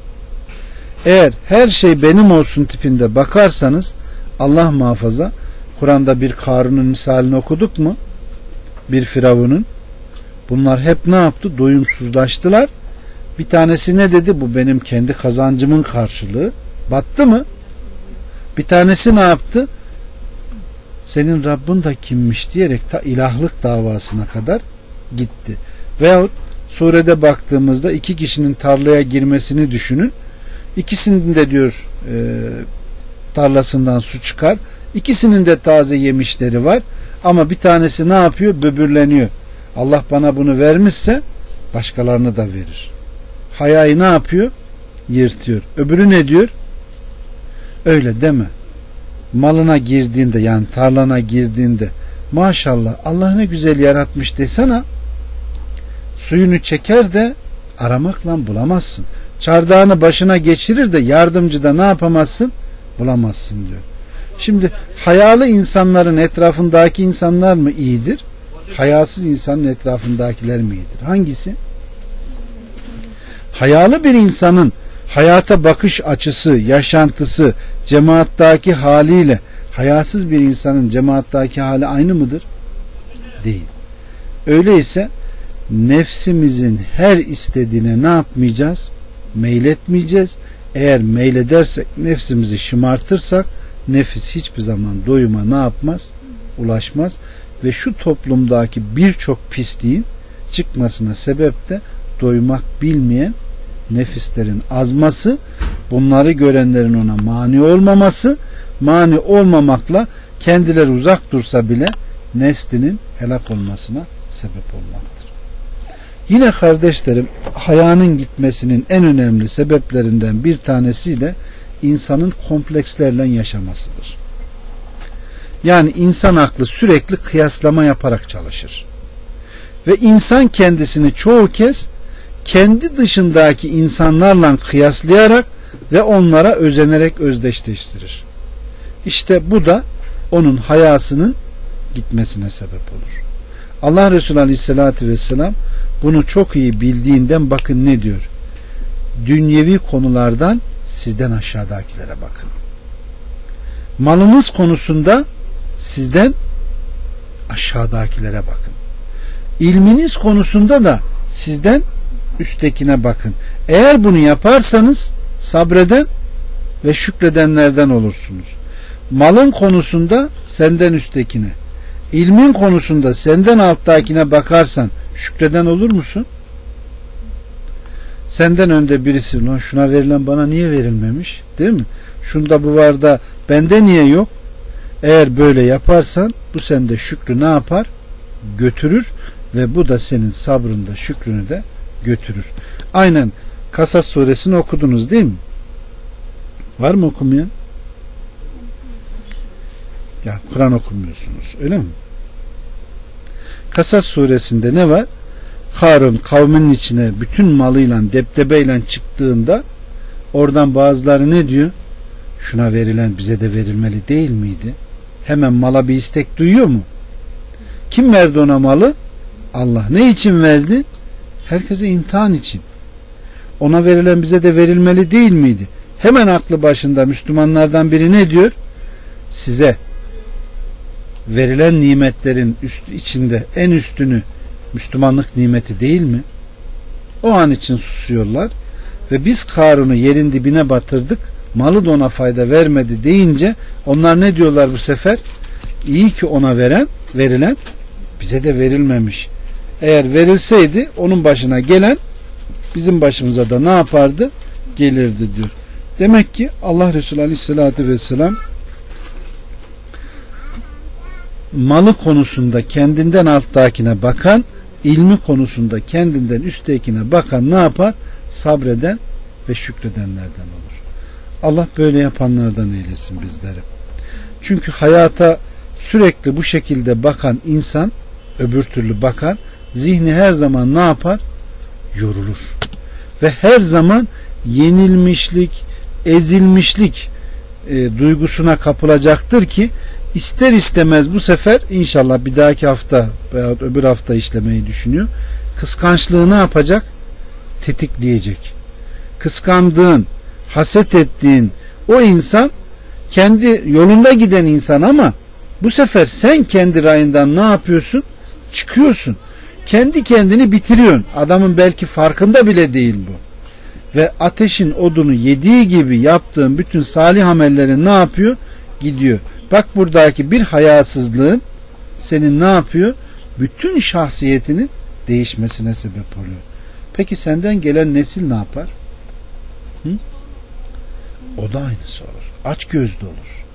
Eğer her şey benim olsun tipinde bakarsanız, Allah muhafaza, Kur'an'da bir Karun'un misalini okuduk mu? Bir Firavun'un. Bunlar hep ne yaptı? Doyumsuzlaştılar Bir tanesi ne dedi? Bu benim kendi kazancımın karşılığı. Battı mı? Bir tanesi ne yaptı? Senin Rabbin da kimmiş diyerek ta ilahlık davasına kadar gitti. Veyahut surede baktığımızda iki kişinin tarlaya girmesini düşünün. İkisinin de diyor e, tarlasından su çıkar. İkisinin de taze yemişleri var. Ama bir tanesi ne yapıyor? Böbürleniyor. Allah bana bunu vermişse başkalarını da verir. Hayayı ne yapıyor? Yırtıyor. Öbürü ne diyor? Öyle deme. Malına girdiğinde, yani tarlana girdiğinde, maşallah Allah ne güzel yaratmış desene, suyunu çeker de aramakla bulamazsın. Çardağını başına geçirir de yardımcı da ne yapamazsın? Bulamazsın diyor. Şimdi hayalı insanların etrafındaki insanlar mı iyidir? Hayasız insanın etrafındakiler mi iyidir? Hangisi? Hayalı bir insanın hayata bakış açısı, yaşantısı, cemaattaki haliyle hayasız bir insanın cemaattaki hali aynı mıdır? Değil. Öyleyse nefsimizin her istediğine ne yapmayacağız? Meyletmeyeceğiz. Eğer meyledersek, nefsimizi şımartırsak, nefis hiçbir zaman doyuma ne yapmaz? Ulaşmaz. Ve şu toplumdaki birçok pisliğin çıkmasına sebep de doymak bilmeyen nefislerin azması, bunları görenlerin ona mani olmaması, mani olmamakla kendileri uzak dursa bile neslinin helak olmasına sebep olmaktır. Yine kardeşlerim, hayanın gitmesinin en önemli sebeplerinden bir tanesi de insanın komplekslerle yaşamasıdır. Yani insan aklı sürekli kıyaslama yaparak çalışır. Ve insan kendisini çoğu kez kendi dışındaki insanlarla kıyaslayarak ve onlara özenerek özdeşleştirir. İşte bu da onun hayasının gitmesine sebep olur. Allah Resulü Aleyhisselatü Vesselam bunu çok iyi bildiğinden bakın ne diyor? Dünyevi konulardan sizden aşağıdakilere bakın. Malınız konusunda sizden aşağıdakilere bakın. İlminiz konusunda da sizden üsttekine bakın. Eğer bunu yaparsanız sabreden ve şükredenlerden olursunuz. Malın konusunda senden üsttekine, ilmin konusunda senden alttakine bakarsan şükreden olur musun? Senden önde birisi, lan şuna verilen bana niye verilmemiş, değil mi? Şunda bu var da bende niye yok? Eğer böyle yaparsan bu sende şükrü ne yapar? Götürür ve bu da senin sabrında şükrünü de götürür. Aynen Kasas suresini okudunuz değil mi? Var mı okumayan? Ya Kur'an okumuyorsunuz, öyle mi? Kasas suresinde ne var? Karun kavminin içine bütün malıyla, deptebeyle çıktığında oradan bazıları ne diyor? Şuna verilen bize de verilmeli değil miydi? Hemen mala bir istek duyuyor mu? Kim verdi ona malı? Allah. Ne için verdi? Herkese imtihan için. Ona verilen bize de verilmeli değil miydi? Hemen aklı başında Müslümanlardan biri ne diyor? Size verilen nimetlerin üst, içinde en üstünü Müslümanlık nimeti değil mi? O an için susuyorlar ve biz Karun'u yerin dibine batırdık, malı da ona fayda vermedi deyince onlar ne diyorlar bu sefer? İyi ki ona veren, verilen bize de verilmemiş. Eğer verilseydi onun başına gelen bizim başımıza da ne yapardı? Gelirdi diyor. Demek ki Allah Resulü Aleyhisselatü Vesselam malı konusunda kendinden alttakine bakan, ilmi konusunda kendinden üsttekine bakan ne yapar? Sabreden ve şükredenlerden olur. Allah böyle yapanlardan eylesin bizleri. Çünkü hayata sürekli bu şekilde bakan insan, öbür türlü bakan, zihni her zaman ne yapar? Yorulur. Ve her zaman yenilmişlik, ezilmişlik e, duygusuna kapılacaktır ki ister istemez bu sefer inşallah bir dahaki hafta veya öbür hafta işlemeyi düşünüyor. Kıskançlığı ne yapacak? Tetikleyecek. Kıskandığın, haset ettiğin o insan kendi yolunda giden insan ama bu sefer sen kendi rayından ne yapıyorsun? Çıkıyorsun. kendi kendini bitiriyorsun. Adamın belki farkında bile değil bu. Ve ateşin odunu yediği gibi yaptığın bütün salih amellerin ne yapıyor? Gidiyor. Bak buradaki bir hayasızlığın senin ne yapıyor? Bütün şahsiyetinin değişmesine sebep oluyor. Peki senden gelen nesil ne yapar? Hı? O da aynısı olur. Aç gözlü olur.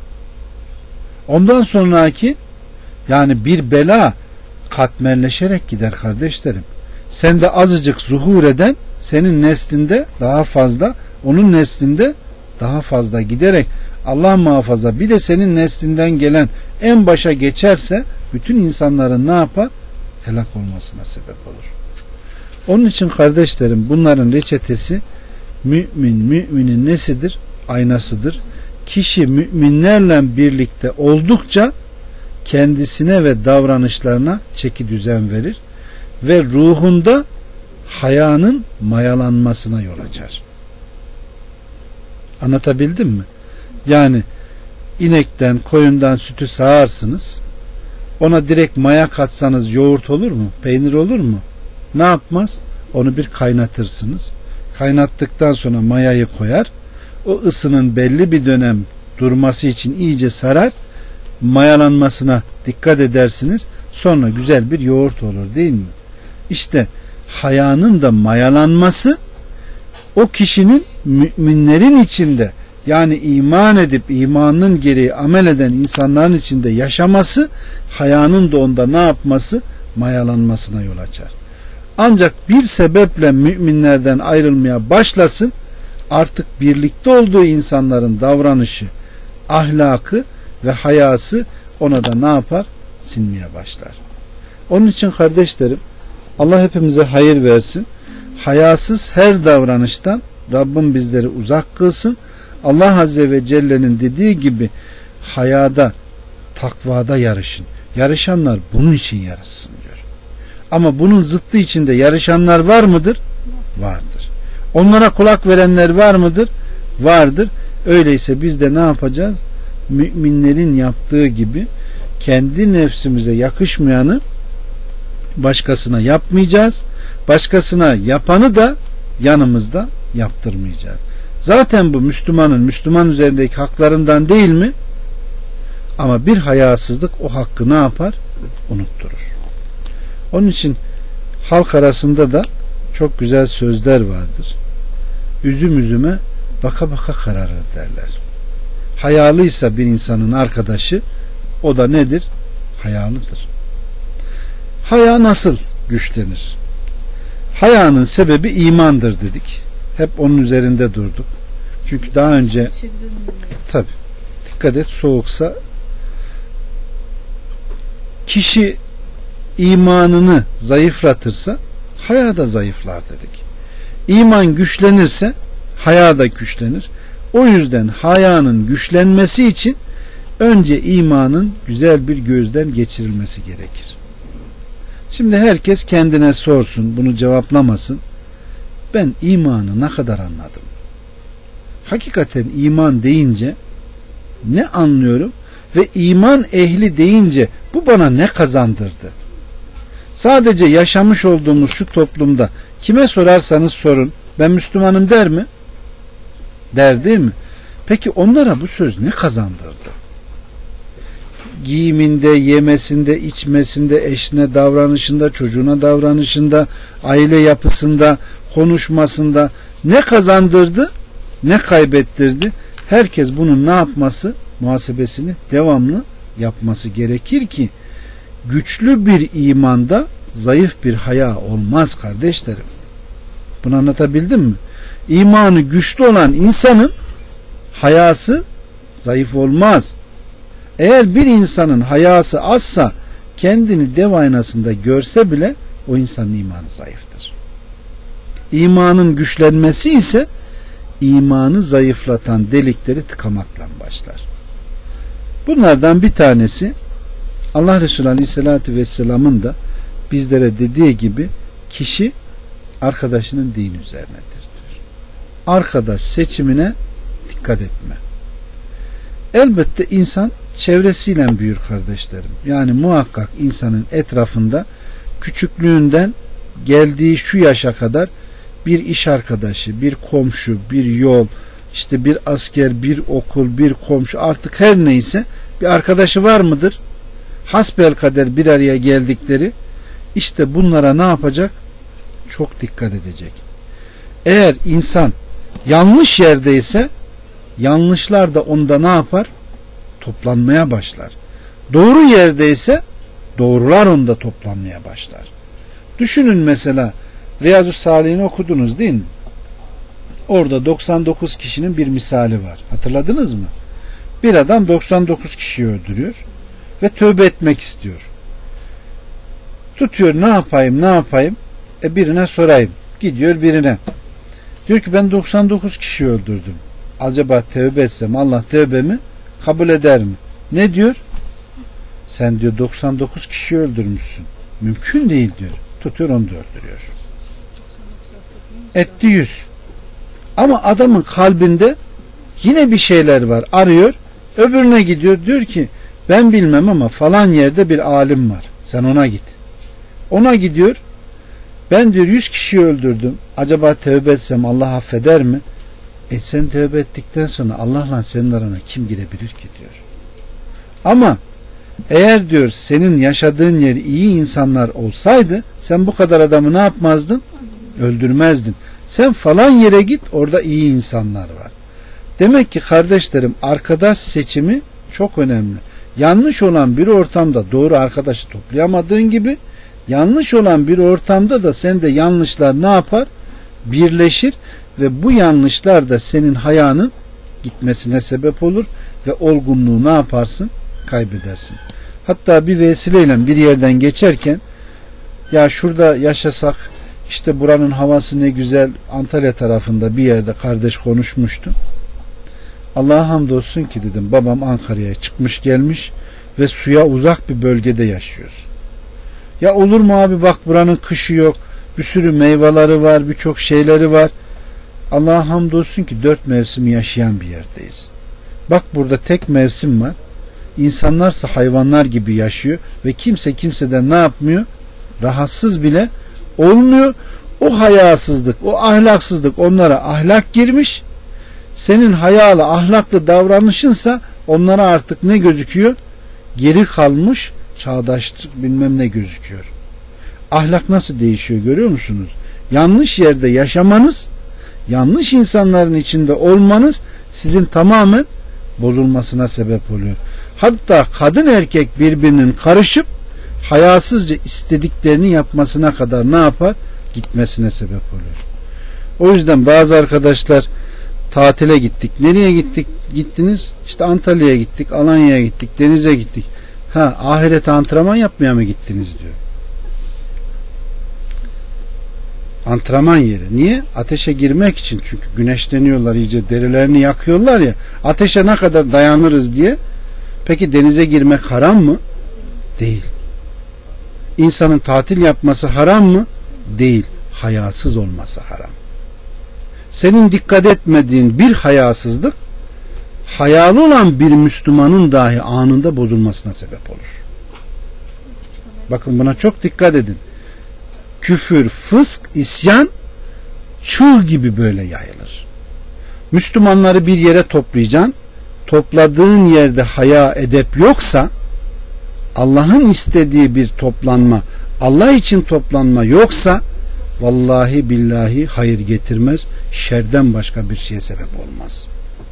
Ondan sonraki yani bir bela katmerleşerek gider kardeşlerim. Sen de azıcık zuhur eden senin neslinde daha fazla, onun neslinde daha fazla giderek Allah muhafaza bir de senin neslinden gelen en başa geçerse bütün insanların ne yapar? Helak olmasına sebep olur. Onun için kardeşlerim bunların reçetesi mümin, müminin nesidir? Aynasıdır. Kişi müminlerle birlikte oldukça kendisine ve davranışlarına çeki düzen verir ve ruhunda hayanın mayalanmasına yol açar. Anlatabildim mi? Yani inekten, koyundan sütü sağarsınız. Ona direkt maya katsanız yoğurt olur mu? Peynir olur mu? Ne yapmaz? Onu bir kaynatırsınız. Kaynattıktan sonra mayayı koyar. O ısının belli bir dönem durması için iyice sarar. Mayalanmasına dikkat edersiniz. Sonra güzel bir yoğurt olur değil mi? İşte hayanın da mayalanması o kişinin müminlerin içinde yani iman edip imanın gereği amel eden insanların içinde yaşaması, hayanın da onda ne yapması? Mayalanmasına yol açar. Ancak bir sebeple müminlerden ayrılmaya başlasın, artık birlikte olduğu insanların davranışı, ahlakı ve hayası ona da ne yapar? Sinmeye başlar. Onun için kardeşlerim Allah hepimize hayır versin. Hayasız her davranıştan Rabbim bizleri uzak kılsın. Allah Azze ve Celle'nin dediği gibi hayada, takvada yarışın. Yarışanlar bunun için yarışsın diyor. Ama bunun zıttı içinde yarışanlar var mıdır? Vardır. Onlara kulak verenler var mıdır? Vardır. Öyleyse biz de ne yapacağız? Müminlerin yaptığı gibi kendi nefsimize yakışmayanı başkasına yapmayacağız. Başkasına yapanı da yanımızda yaptırmayacağız. Zaten bu Müslümanın Müslüman üzerindeki haklarından değil mi? Ama bir hayasızlık o hakkı ne yapar? Unutturur. Onun için halk arasında da çok güzel sözler vardır. Üzüm üzüme baka baka kararır derler. Hayalıysa bir insanın arkadaşı o da nedir? Hayalıdır. Haya nasıl güçlenir? Hayanın sebebi imandır dedik. Hep onun üzerinde durduk. Çünkü daha önce tabi dikkat et soğuksa kişi imanını zayıflatırsa haya da zayıflar dedik. İman güçlenirse haya da güçlenir. O yüzden hayanın güçlenmesi için önce imanın güzel bir gözden geçirilmesi gerekir. Şimdi herkes kendine sorsun, bunu cevaplamasın. Ben imanı ne kadar anladım? Hakikaten iman deyince ne anlıyorum ve iman ehli deyince bu bana ne kazandırdı? Sadece yaşamış olduğumuz şu toplumda kime sorarsanız sorun, ben Müslümanım der mi? Der değil mi? Peki onlara bu söz ne kazandırdı? Giyiminde, yemesinde, içmesinde, eşine davranışında, çocuğuna davranışında, aile yapısında, konuşmasında ne kazandırdı, ne kaybettirdi? Herkes bunun ne yapması? Muhasebesini devamlı yapması gerekir ki güçlü bir imanda zayıf bir haya olmaz kardeşlerim. Bunu anlatabildim mi? İmanı güçlü olan insanın hayası zayıf olmaz. Eğer bir insanın hayası azsa kendini dev aynasında görse bile o insanın imanı zayıftır. İmanın güçlenmesi ise imanı zayıflatan delikleri tıkamakla başlar. Bunlardan bir tanesi Allah Resulü Aleyhisselatü Vesselam'ın da bizlere dediği gibi kişi arkadaşının dini üzerinedir diyor. Arkadaş seçimine dikkat etme. Elbette insan çevresiyle büyür kardeşlerim. Yani muhakkak insanın etrafında küçüklüğünden geldiği şu yaşa kadar bir iş arkadaşı, bir komşu, bir yol, işte bir asker, bir okul, bir komşu, artık her neyse bir arkadaşı var mıdır? Hasbelkader bir araya geldikleri, işte bunlara ne yapacak? Çok dikkat edecek. Eğer insan yanlış yerdeyse yanlışlar da onda ne yapar? Toplanmaya başlar. Doğru yerdeyse doğrular onda toplanmaya başlar. Düşünün mesela Riyazu Salih'ini okudunuz değil mi? Orada doksan dokuz kişinin bir misali var. Hatırladınız mı? Bir adam doksan dokuz kişiyi öldürüyor ve tövbe etmek istiyor. Tutuyor, ne yapayım ne yapayım? E birine sorayım. Gidiyor birine. Diyor ki ben doksan dokuz kişi öldürdüm. Acaba tövbe etsem Allah tövbemi kabul eder mi? Ne diyor? Sen diyor doksan dokuz kişi öldürmüşsün. Mümkün değil diyor. Tutuyor onu da öldürüyor. Etti yüz. Ama adamın kalbinde yine bir şeyler var. Arıyor. Öbürüne gidiyor. Diyor ki ben bilmem ama falan yerde bir alim var. Sen ona git. Ona gidiyor. Ben diyor yüz kişiyi öldürdüm. Acaba tövbe etsem Allah affeder mi? E sen tövbe ettikten sonra Allah'la senin arana kim girebilir ki diyor. Ama eğer diyor senin yaşadığın yer iyi insanlar olsaydı sen bu kadar adamı ne yapmazdın? Öldürmezdin. Sen falan yere git, orada iyi insanlar var. Demek ki kardeşlerim, arkadaş seçimi çok önemli. Yanlış olan bir ortamda doğru arkadaşı toplayamadığın gibi yanlış olan bir ortamda da sen de yanlışlar ne yapar? Birleşir ve bu yanlışlar da senin hayanın gitmesine sebep olur ve olgunluğu ne yaparsın? Kaybedersin. Hatta bir vesileyle bir yerden geçerken ya şurada yaşasak, işte buranın havası ne güzel, Antalya tarafında bir yerde kardeş konuşmuştu. Allah'a hamdolsun ki dedim, babam Ankara'ya çıkmış gelmiş ve suya uzak bir bölgede yaşıyoruz. Ya olur mu abi, bak buranın kışı yok, bir sürü meyveleri var, birçok şeyleri var. Allah'a hamdolsun ki dört mevsim yaşayan bir yerdeyiz. Bak burada tek mevsim var. İnsanlarsa hayvanlar gibi yaşıyor ve kimse kimseden ne yapmıyor? Rahatsız bile olmuyor. O hayasızlık, o ahlaksızlık onlara ahlak girmiş. Senin hayalı, ahlaklı davranışınsa onlara artık ne gözüküyor? Geri kalmış, çağdaşlık bilmem ne gözüküyor. Ahlak nasıl değişiyor görüyor musunuz? Yanlış yerde yaşamanız, yanlış insanların içinde olmanız sizin tamamen bozulmasına sebep oluyor. Hatta kadın erkek birbirinin karışıp hayasızca istediklerini yapmasına kadar ne yapar? Gitmesine sebep oluyor. O yüzden bazı arkadaşlar tatile gittik. Nereye gittik? Gittiniz? İşte Antalya'ya gittik, Alanya'ya gittik, denize gittik. Ha, ahirete antrenman yapmaya mı gittiniz diyor. Antrenman yeri. Niye? Ateşe girmek için. Çünkü güneşleniyorlar, iyice derilerini yakıyorlar ya. Ateşe ne kadar dayanırız diye. Peki denize girmek haram mı? Değil. İnsanın tatil yapması haram mı? Değil. Hayasız olması haram. Senin dikkat etmediğin bir hayasızlık hayalı olan bir Müslümanın dahi anında bozulmasına sebep olur. Bakın buna çok dikkat edin. Küfür, fısk, isyan çığ gibi böyle yayılır. Müslümanları bir yere toplayacaksın. Topladığın yerde haya, edep yoksa, Allah'ın istediği bir toplanma, Allah için toplanma yoksa, vallahi billahi hayır getirmez, şerden başka bir şeye sebep olmaz.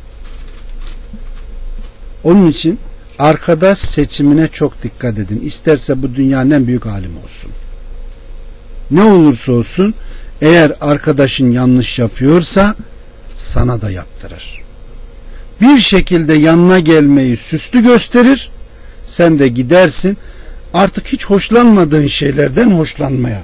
Onun için arkadaş seçimine çok dikkat edin. İsterse bu dünyanın en büyük alimi olsun. Ne olursa olsun, eğer arkadaşın yanlış yapıyorsa sana da yaptırır. Bir şekilde yanına gelmeyi süslü gösterir. Sen de gidersin artık hiç hoşlanmadığın şeylerden hoşlanmaya,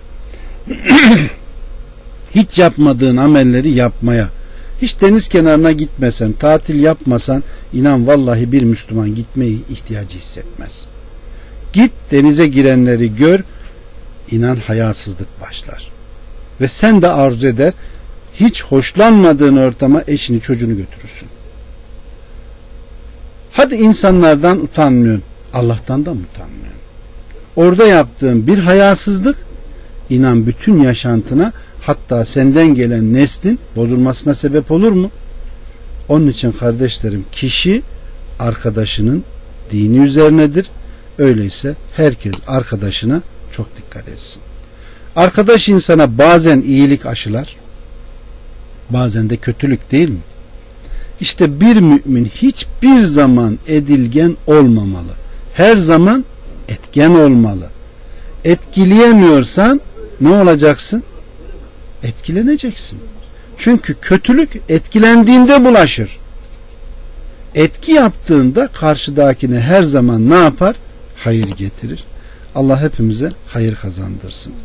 hiç yapmadığın amelleri yapmaya. Hiç deniz kenarına gitmesen, tatil yapmasan, inan vallahi bir Müslüman gitmeye ihtiyacı hissetmez. Git, denize girenleri gör, inan hayasızlık başlar. Ve sen de arzu eder, hiç hoşlanmadığın ortama eşini çocuğunu götürürsün. Hadi insanlardan utanmıyorsun, Allah'tan da mı utanmıyorsun? Orada yaptığın bir hayasızlık İnan bütün yaşantına, hatta senden gelen neslin bozulmasına sebep olur mu? Onun için kardeşlerim, kişi arkadaşının dini üzerinedir. Öyleyse herkes arkadaşına çok dikkat etsin. Arkadaş insana bazen iyilik aşılar, bazen de kötülük, değil mi? İşte bir mümin hiçbir zaman edilgen olmamalı. Her zaman etken olmalı. Etkileyemiyorsan ne olacaksın? Etkileneceksin. Çünkü kötülük etkilendiğinde bulaşır. Etki yaptığında karşıdakine her zaman ne yapar? Hayır getirir. Allah hepimize hayır kazandırsın.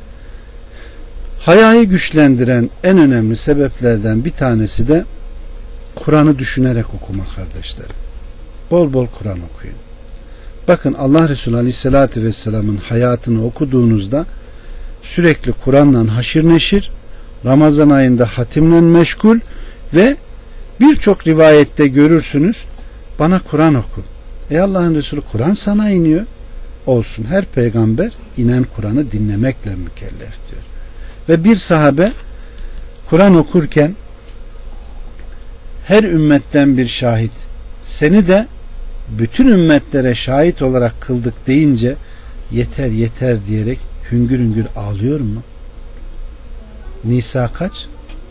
Hayayı güçlendiren en önemli sebeplerden bir tanesi de Kur'an'ı düşünerek okuma kardeşlerim. Bol bol Kur'an okuyun. Bakın Allah Resulü Aleyhisselatü Vesselam'ın hayatını okuduğunuzda sürekli Kur'an'la haşir neşir, Ramazan ayında hatimle meşgul ve birçok rivayette görürsünüz, bana Kur'an oku. Ey Allah'ın Resulü, Kur'an sana iniyor. Olsun, her peygamber inen Kur'an'ı dinlemekle mükellef diyor. Ve bir sahabe Kur'an okurken her ümmetten bir şahit, seni de bütün ümmetlere şahit olarak kıldık deyince yeter yeter diyerek hüngür hüngür ağlıyor mu? Nisa kaç?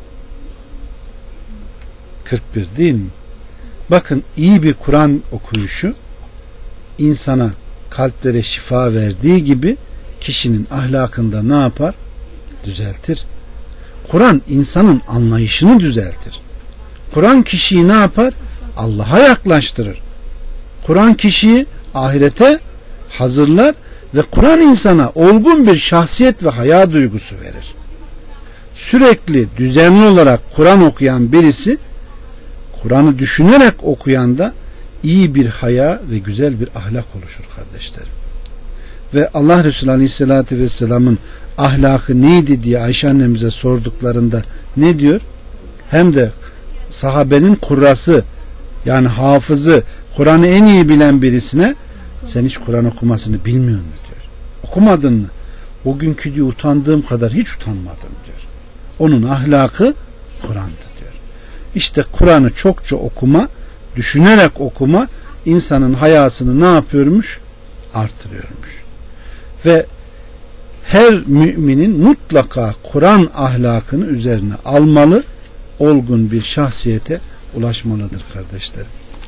kırk bir değil mi? Bakın, iyi bir Kur'an okuyuşu insana, kalplere şifa verdiği gibi kişinin ahlakında ne yapar? Düzeltir. Kur'an insanın anlayışını düzeltir. Kur'an kişiyi ne yapar? Allah'a yaklaştırır. Kur'an kişiyi ahirete hazırlar ve Kur'an insana olgun bir şahsiyet ve haya duygusu verir. Sürekli düzenli olarak Kur'an okuyan birisi, Kur'an'ı düşünerek okuyan da iyi bir haya ve güzel bir ahlak oluşur kardeşlerim. Ve Allah Resulü Aleyhisselatü Vesselam'ın ahlakı neydi diye Ayşe annemize sorduklarında ne diyor? Hem de sahabenin kurrası, yani hafızı, Kur'an'ı en iyi bilen birisine, sen hiç Kur'an okumasını bilmiyor musun diyor. Okumadın mı? O günkü diyor utandığım kadar hiç utanmadım diyor. Onun ahlakı Kur'an'dı diyor. İşte Kur'an'ı çokça okuma, düşünerek okuma insanın hayasını ne yapıyormuş? Artırıyormuş. Ve her müminin mutlaka Kur'an ahlakını üzerine almalı, olgun bir şahsiyete ulaşmalıdır kardeşlerim.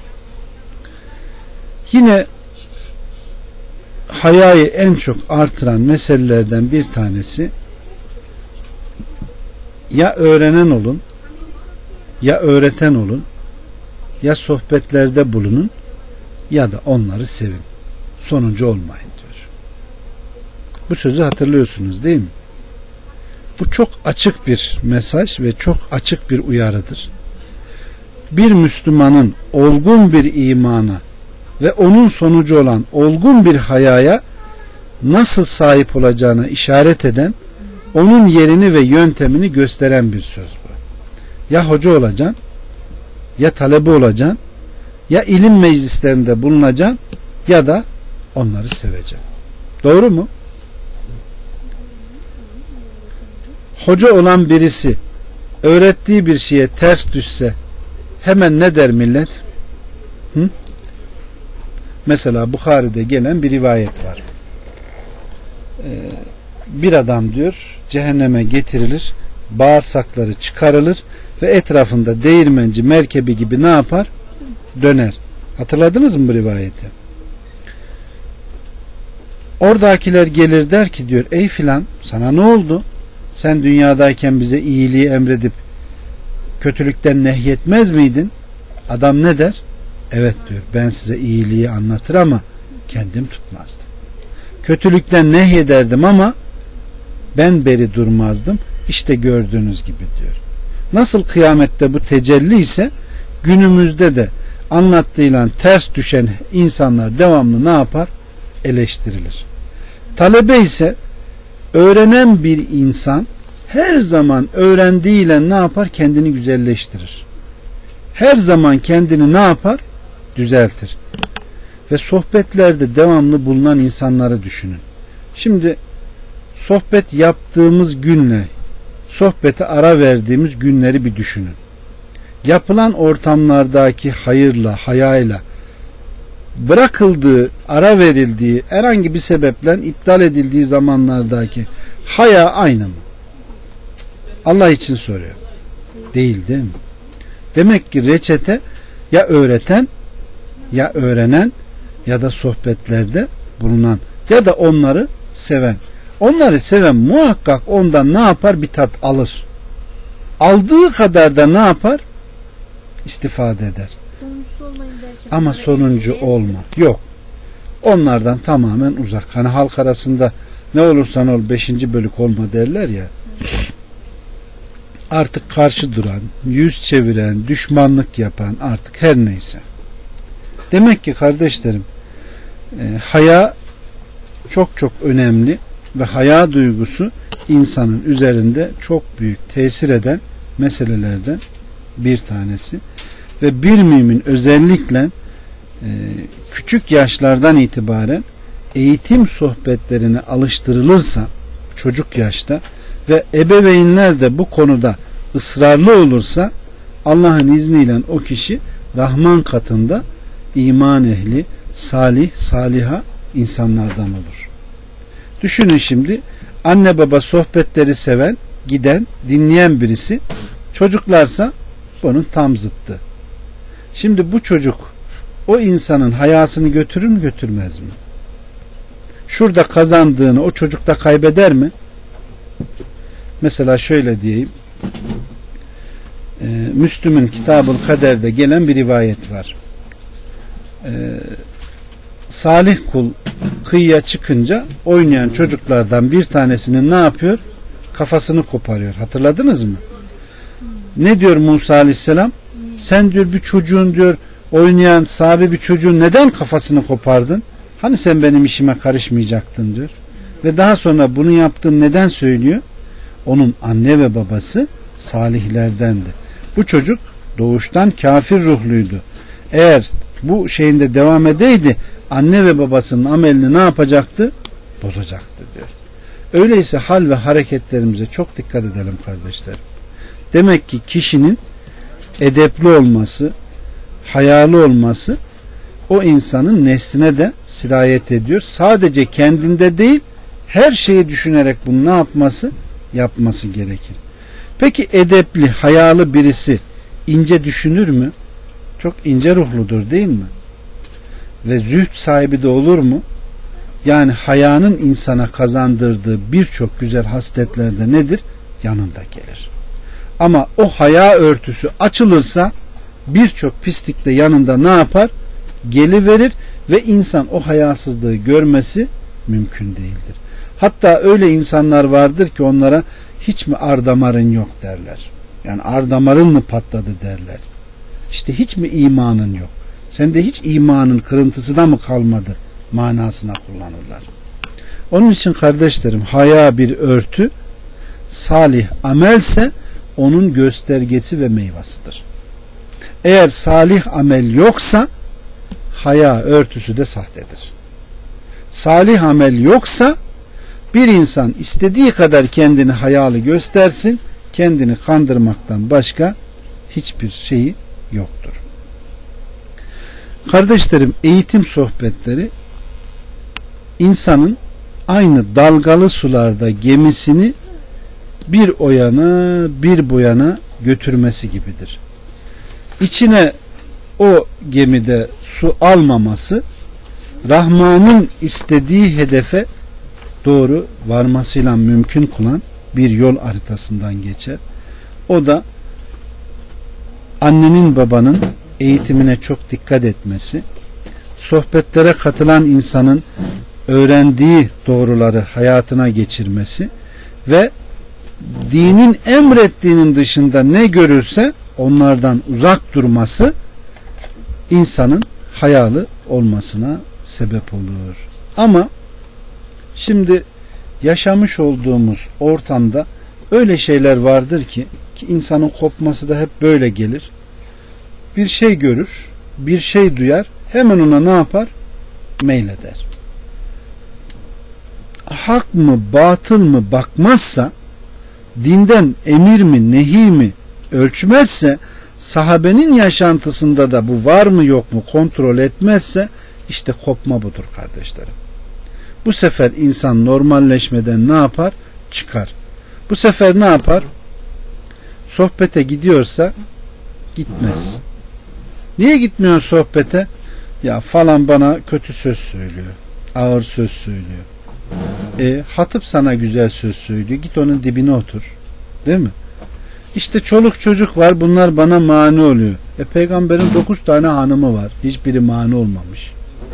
Yine hayayı en çok artıran meselelerden bir tanesi, ya öğrenen olun, ya öğreten olun, ya sohbetlerde bulunun, ya da onları sevin. Sonuncu olmayın diyor. Bu sözü hatırlıyorsunuz değil mi? Bu çok açık bir mesaj ve çok açık bir uyarıdır. Bir Müslümanın olgun bir imana ve onun sonucu olan olgun bir hayaya nasıl sahip olacağına işaret eden, onun yerini ve yöntemini gösteren bir söz bu. Ya hoca olacaksın, ya talebe olacaksın, ya ilim meclislerinde bulunacaksın, ya da onları seveceksin. Doğru mu? Hoca olan birisi öğrettiği bir şeye ters düşse hemen ne der millet? Hı? Mesela Bukhari'de gelen bir rivayet var. Ee, bir adam diyor cehenneme getirilir, bağırsakları çıkarılır ve etrafında değirmenci merkebi gibi ne yapar? Döner. Hatırladınız mı bu rivayeti? Oradakiler gelir der ki diyor, ey filan, sana ne oldu? Sen dünyadayken bize iyiliği emredip kötülükten nehyetmez miydin? Adam ne der? Evet diyor, ben size iyiliği anlatır ama kendim tutmazdım. Kötülükten nehyederdim ama ben beri durmazdım. İşte gördüğünüz gibi diyor. Nasıl kıyamette bu tecelli ise günümüzde de anlattığıyla ters düşen insanlar devamlı ne yapar? Eleştirilir. Talebe ise öğrenen bir insan her zaman öğrendiğiyle ne yapar? Kendini güzelleştirir. Her zaman kendini ne yapar? Düzeltir. Ve sohbetlerde devamlı bulunan insanları düşünün. Şimdi sohbet yaptığımız günle sohbete ara verdiğimiz günleri bir düşünün. Yapılan ortamlardaki hayırla, hayayla, bırakıldığı, ara verildiği, herhangi bir sebeple iptal edildiği zamanlardaki haya aynı mı? Allah için soruyor. Değil, değil mi? Demek ki reçete ya öğreten, ya öğrenen, ya da sohbetlerde bulunan, ya da onları seven. Onları seven muhakkak ondan ne yapar? Bir tat alır. Aldığı kadar da ne yapar? İstifade eder. Ama sonuncu olma. Yok. Onlardan tamamen uzak. Hani halk arasında ne olursan ol beşinci bölük olma derler ya. Artık karşı duran, yüz çeviren, düşmanlık yapan, artık her neyse. Demek ki kardeşlerim, e, haya çok çok önemli ve haya duygusu insanın üzerinde çok büyük tesir eden meselelerden bir tanesi. Ve bir mümin özellikle e, küçük yaşlardan itibaren eğitim sohbetlerine alıştırılırsa çocuk yaşta ve ebeveynler de bu konuda ısrarlı olursa Allah'ın izniyle o kişi Rahman katında iman ehli, salih, saliha insanlardan olur. Düşünün şimdi, anne baba sohbetleri seven, giden, dinleyen birisi, çocuklarsa bunun tam zıttı. Şimdi bu çocuk o insanın hayasını götürür mü götürmez mi? Şurada kazandığını o çocuk da kaybeder mi? Mesela şöyle diyeyim. Ee, Müslüm'ün Kitab-ül Kader'de gelen bir rivayet var. Ee, salih kul kıyıya çıkınca oynayan çocuklardan bir tanesinin ne yapıyor? Kafasını koparıyor. Hatırladınız mı? Ne diyor Musa Aleyhisselam? Sen diyor bir çocuğun diyor oynayan sahibi bir çocuğun neden kafasını kopardın? Hani sen benim işime karışmayacaktın diyor. Ve daha sonra bunu yaptığını neden söylüyor? Onun anne ve babası salihlerdendi. Bu çocuk doğuştan kafir ruhluydu. Eğer bu şeyinde devam edeydi anne ve babasının amelini ne yapacaktı? Bozacaktı diyor. Öyleyse hal ve hareketlerimize çok dikkat edelim kardeşlerim. Demek ki kişinin edepli olması, hayalı olması o insanın nesline de sirayet ediyor. Sadece kendinde değil, her şeyi düşünerek bunu ne yapması? Yapması gerekir. Peki edepli, hayalı birisi ince düşünür mü? Çok ince ruhludur değil mi? Ve zühd sahibi de olur mu? Yani hayanın insana kazandırdığı birçok güzel hasletlerde nedir? Yanında gelir. Ama o haya örtüsü açılırsa birçok pislik de yanında ne yapar? Geliverir ve insan o hayasızlığı görmesi mümkün değildir. Hatta öyle insanlar vardır ki onlara hiç mi ar damarın yok derler. Yani ar damarın mı patladı derler. İşte hiç mi imanın yok? Sende hiç imanın kırıntısı da mı kalmadı manasına kullanırlar. Onun için kardeşlerim haya bir örtü, salih amelse onun göstergesi ve meyvasıdır. Eğer salih amel yoksa haya örtüsü de sahtedir. Salih amel yoksa bir insan istediği kadar kendini hayalı göstersin, kendini kandırmaktan başka hiçbir şeyi yoktur. Kardeşlerim, eğitim sohbetleri insanın aynı dalgalı sularda gemisini bir o yana bir bu yana götürmesi gibidir. İçine o gemide su almaması Rahman'ın istediği hedefe doğru varmasıyla mümkün kılan bir yol haritasından geçer. O da annenin babanın eğitimine çok dikkat etmesi, sohbetlere katılan insanın öğrendiği doğruları hayatına geçirmesi ve dinin emrettiğinin dışında ne görürse onlardan uzak durması insanın hayalı olmasına sebep olur. Ama şimdi yaşamış olduğumuz ortamda öyle şeyler vardır ki, ki insanın kopması da hep böyle gelir. Bir şey görür, bir şey duyar, hemen ona ne yapar? Meyleder. hak mı batıl mı bakmazsa, dinden emir mi nehi mi ölçmezse, sahabenin yaşantısında da bu var mı yok mu kontrol etmezse, işte kopma budur kardeşlerim. Bu sefer insan normalleşmeden ne yapar? Çıkar. Bu sefer ne yapar? Sohbete gidiyorsa gitmez. Niye gitmiyor sohbete? Ya falan bana kötü söz söylüyor. Ağır söz söylüyor. E, Hatip sana güzel söz söylüyor. Git onun dibine otur. Değil mi? İşte çoluk çocuk var. Bunlar bana mani oluyor. E, peygamberin dokuz tane hanımı var. Hiçbiri mani olmamış.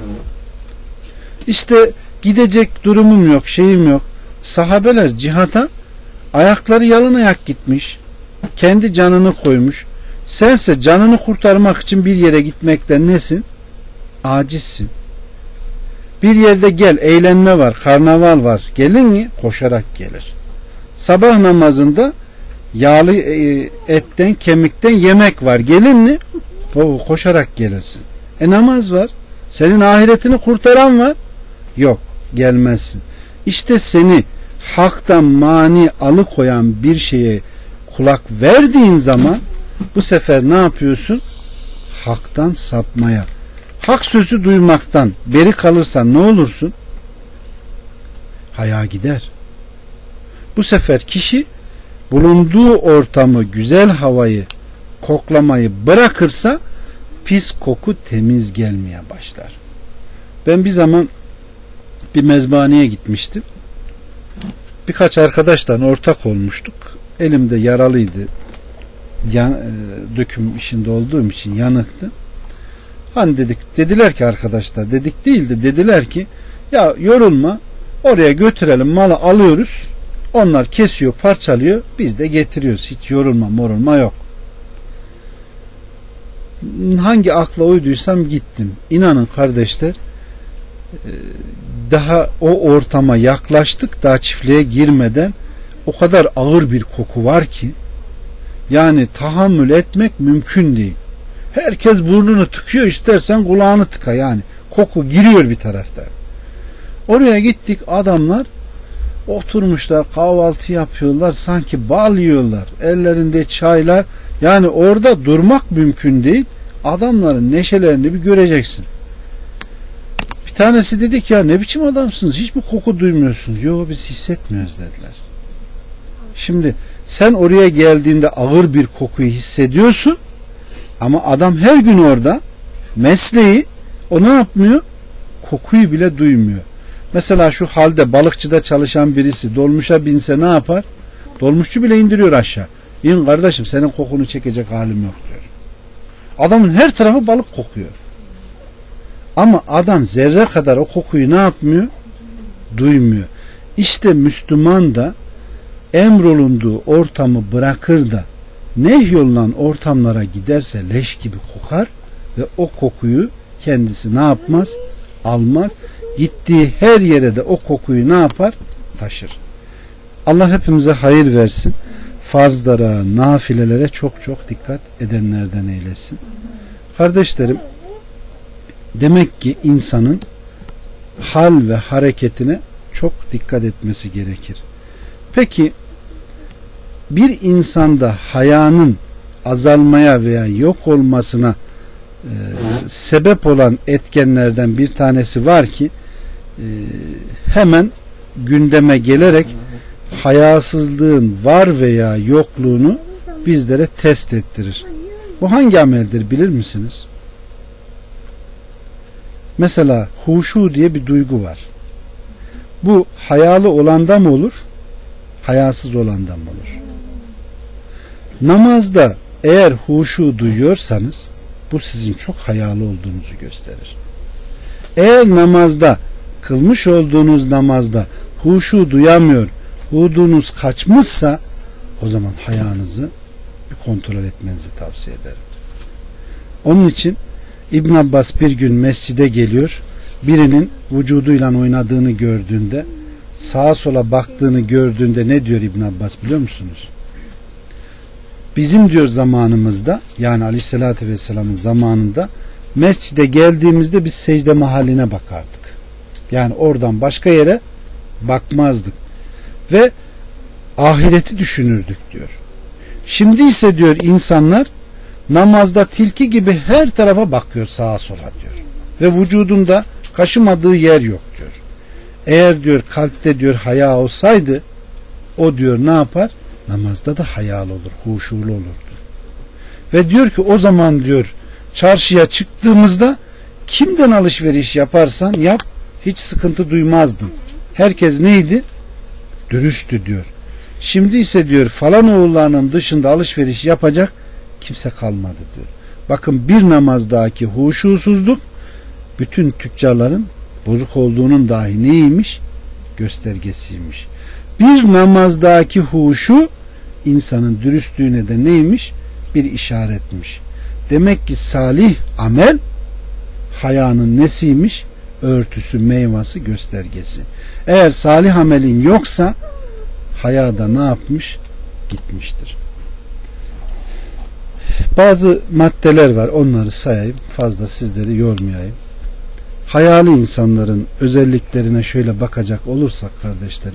İşte gidecek durumum yok, şeyim yok. Sahabeler cihata ayakları yalın ayak gitmiş. Kendi canını koymuş. Sense canını kurtarmak için bir yere gitmekten nesin? Acizsin. Bir yerde gel, eğlenme var, karnaval var. Gelin mi? Koşarak gelir. Sabah namazında yağlı etten, kemikten yemek var. Gelin mi? Koşarak gelirsin. E namaz var. Senin ahiretini kurtaran var. Yok, gelmezsin. İşte seni haktan mani alıkoyan bir şeye kulak verdiğin zaman bu sefer ne yapıyorsun? Haktan sapmaya, hak sözü duymaktan beri kalırsan ne olursun? Haya gider. Bu sefer kişi bulunduğu ortamı, güzel havayı koklamayı bırakırsa pis koku temiz gelmeye başlar. Ben bir zaman bir mezbaneye gitmiştim. Birkaç arkadaştan ortak olmuştuk. Elimde yaralıydı. Yan, döküm işinde olduğum için yanıktı. Hani dedik, dediler ki arkadaşlar, dedik değil de dediler ki ya yorulma, oraya götürelim, malı alıyoruz, onlar kesiyor, parçalıyor, biz de getiriyoruz, hiç yorulma morulma yok. Hangi akla uyduysam gittim. İnanın kardeşler, daha o ortama yaklaştık, daha çiftliğe girmeden o kadar ağır bir koku var ki yani tahammül etmek mümkün değil. Herkes burnunu tıkıyor, istersen kulağını tıka, yani koku giriyor bir taraftan. Oraya gittik, adamlar oturmuşlar, kahvaltı yapıyorlar, sanki bal yiyorlar, ellerinde çaylar, yani orada durmak mümkün değil. Adamların neşelerini bir göreceksin. Bir tanesi dedi ki ya ne biçim adamsınız, hiç mi koku duymuyorsunuz? Yok, biz hissetmiyoruz dediler. Şimdi sen oraya geldiğinde ağır bir kokuyu hissediyorsun ama adam her gün orada, mesleği, o ne yapmıyor? Kokuyu bile duymuyor. Mesela şu halde balıkçıda çalışan birisi dolmuşa binse ne yapar? Dolmuşçu bile indiriyor aşağı. İn kardeşim, senin kokunu çekecek halim yok diyor. Adamın her tarafı balık kokuyor. Ama adam zerre kadar o kokuyu ne yapmıyor? Duymuyor. İşte Müslüman da emrolunduğu ortamı bırakır da nehyolunan ortamlara giderse leş gibi kokar ve o kokuyu kendisi ne yapmaz? Almaz. Gittiği her yere de o kokuyu ne yapar? Taşır. Allah hepimize hayır versin. Farzlara, nafilelere çok çok dikkat edenlerden eylesin. Kardeşlerim, demek ki insanın hal ve hareketine çok dikkat etmesi gerekir. Peki bir insanda hayanın azalmaya veya yok olmasına e, sebep olan etkenlerden bir tanesi var ki e, hemen gündeme gelerek hayasızlığın var veya yokluğunu bizlere test ettirir. Bu hangi ameldir bilir misiniz? Mesela huşu diye bir duygu var. Bu hayalı olanda mı olur? Hayasız olanda mı olur? Namazda eğer huşu duyuyorsanız bu sizin çok hayalı olduğunuzu gösterir. Eğer namazda, kılmış olduğunuz namazda huşu duyamıyor, hudunuz kaçmışsa o zaman hayanızı bir kontrol etmenizi tavsiye ederim. Onun için İbn Abbas bir gün mescide geliyor, birinin vücuduyla oynadığını gördüğünde, sağa sola baktığını gördüğünde ne diyor İbn Abbas biliyor musunuz? Bizim diyor zamanımızda, yani Aleyhisselatü Vesselam'ın zamanında mescide geldiğimizde biz secde mahalline bakardık. Yani oradan başka yere bakmazdık ve ahireti düşünürdük diyor. Şimdi ise diyor insanlar namazda tilki gibi her tarafa bakıyor, sağa sola diyor. Ve vücudunda kaşımadığı yer yok diyor. Eğer diyor kalpte diyor haya olsaydı o diyor ne yapar? Namazda da hayalı olur, huşulu olurdu. Ve diyor ki o zaman diyor çarşıya çıktığımızda kimden alışveriş yaparsan yap hiç sıkıntı duymazdın. Herkes neydi? Dürüsttü diyor. Şimdi ise diyor falan oğullarının dışında alışveriş yapacak kimse kalmadı diyor. Bakın bir namazdaki huşusuzluk bütün tüccarların bozuk olduğunun dahi neymiş? Göstergesiymiş. Bir namazdaki huşu insanın dürüstlüğüne de neymiş? Bir işaretmiş. Demek ki salih amel hayanın nesiymiş? Örtüsü, meyvası, göstergesi. Eğer salih amelin yoksa hayada ne yapmış? Gitmiştir. Bazı maddeler var. Onları sayayım. Fazla sizleri yormayayım. Hayalı insanların özelliklerine şöyle bakacak olursak kardeşlerim,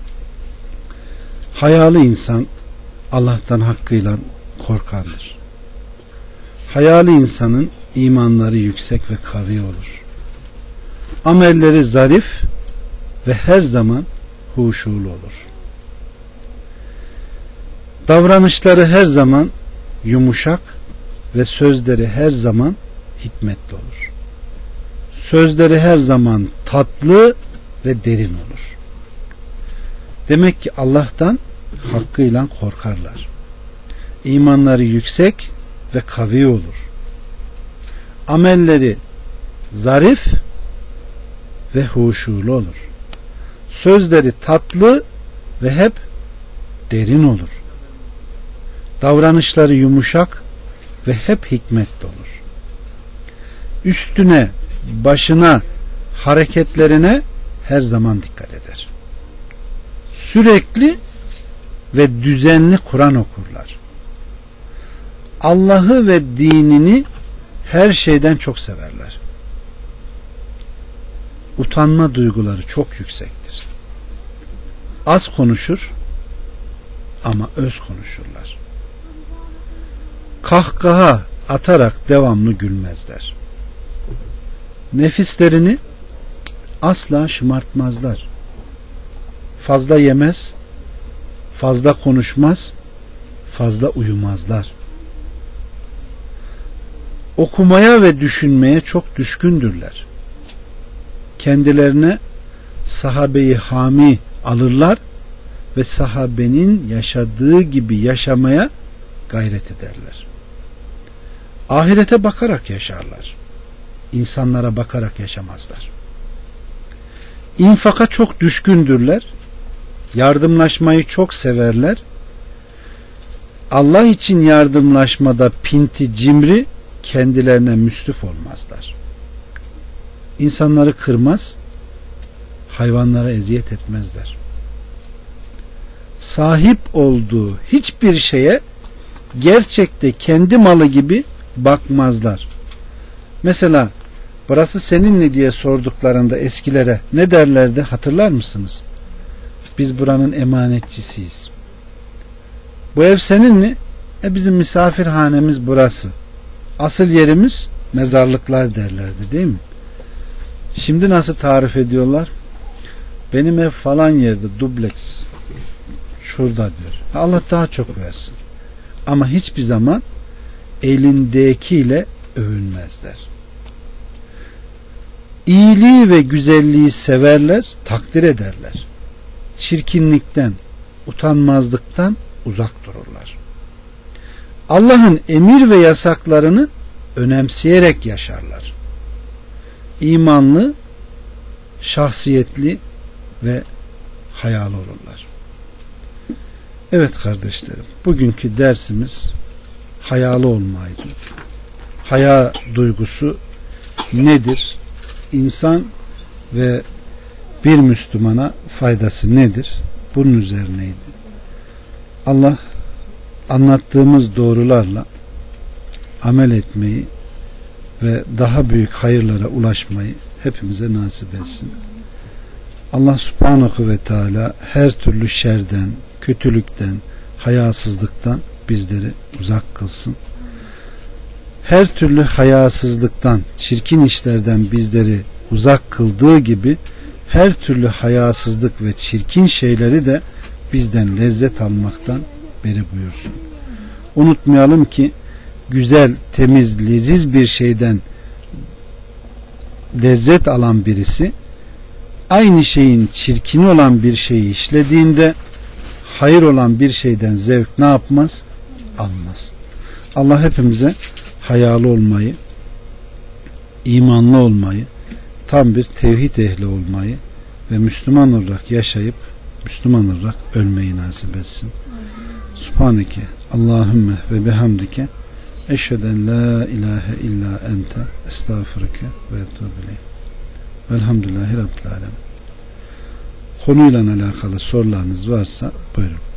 hayalı insan Allah'tan hakkıyla korkandır. Hayalı insanın imanları yüksek ve kavi olur. Amelleri zarif ve her zaman huşulu olur. Davranışları her zaman yumuşak ve sözleri her zaman hikmetli olur. Sözleri her zaman tatlı ve derin olur. Demek ki Allah'tan hakkıyla korkarlar. İmanları yüksek ve kavi olur. Amelleri zarif ve huşulu olur. Sözleri tatlı ve hep derin olur. Davranışları yumuşak ve hep hikmetli olur. Üstüne, başına, hareketlerine her zaman dikkat eder. Sürekli ve düzenli Kur'an okurlar. Allah'ı ve dinini her şeyden çok severler. Utanma duyguları çok yüksektir. Az konuşur ama öz konuşurlar. Kahkaha atarak devamlı gülmezler. Nefislerini asla şımartmazlar. Fazla yemez, fazla konuşmaz, fazla uyumazlar. Okumaya ve düşünmeye çok düşkündürler. Kendilerine sahabeyi hami alırlar ve sahabenin yaşadığı gibi yaşamaya gayret ederler. Ahirete bakarak yaşarlar. İnsanlara bakarak yaşamazlar. İnfaka çok düşkündürler. Yardımlaşmayı çok severler. Allah için yardımlaşmada pinti, cimri, kendilerine müsrif olmazlar. İnsanları kırmaz, hayvanlara eziyet etmezler. Sahip olduğu hiçbir şeye gerçekte kendi malı gibi bakmazlar. Mesela burası seninle diye sorduklarında eskilere ne derlerdi hatırlar mısınız? Biz buranın emanetçisiyiz. Bu ev senin mi? E bizim misafirhanemiz burası. Asıl yerimiz mezarlıklar derlerdi değil mi? Şimdi nasıl tarif ediyorlar? Benim ev falan yerde dubleks. Şurada diyor. Allah daha çok versin. Ama hiçbir zaman elindekiyle övünmezler. İyiliği ve güzelliği severler, takdir ederler. Çirkinlikten, utanmazlıktan uzak dururlar. Allah'ın emir ve yasaklarını önemseyerek yaşarlar. İmanlı, şahsiyetli ve hayalı olurlar. Evet kardeşlerim, bugünkü dersimiz hayalı olmaydı. Haya duygusu nedir? İnsan ve bir Müslümana faydası nedir? Bunun üzerineydi. Allah anlattığımız doğrularla amel etmeyi ve daha büyük hayırlara ulaşmayı hepimize nasip etsin. Allah subhanahu ve teala her türlü şerden, kötülükten, hayasızlıktan bizleri uzak kılsın. Her türlü hayasızlıktan, çirkin işlerden bizleri uzak kıldığı gibi her türlü hayasızlık ve çirkin şeyleri de bizden lezzet almaktan beri buyursun. Unutmayalım ki güzel, temiz, leziz bir şeyden lezzet alan birisi aynı şeyin çirkini olan bir şeyi işlediğinde hayır olan bir şeyden zevk ne yapmaz? Almaz. Allah hepimize hayalı olmayı, imanlı olmayı, tam bir tevhid ehli olmayı ve Müslüman olarak yaşayıp Müslüman olarak ölmeyi nasip etsin. Subhaneke Allahümme ve bihamdike eşheden la ilahe illa ente estağfurke ve etûbü ileyh. Velhamdülillahi Rabbil alemin. Konuyla alakalı sorularınız varsa buyurun.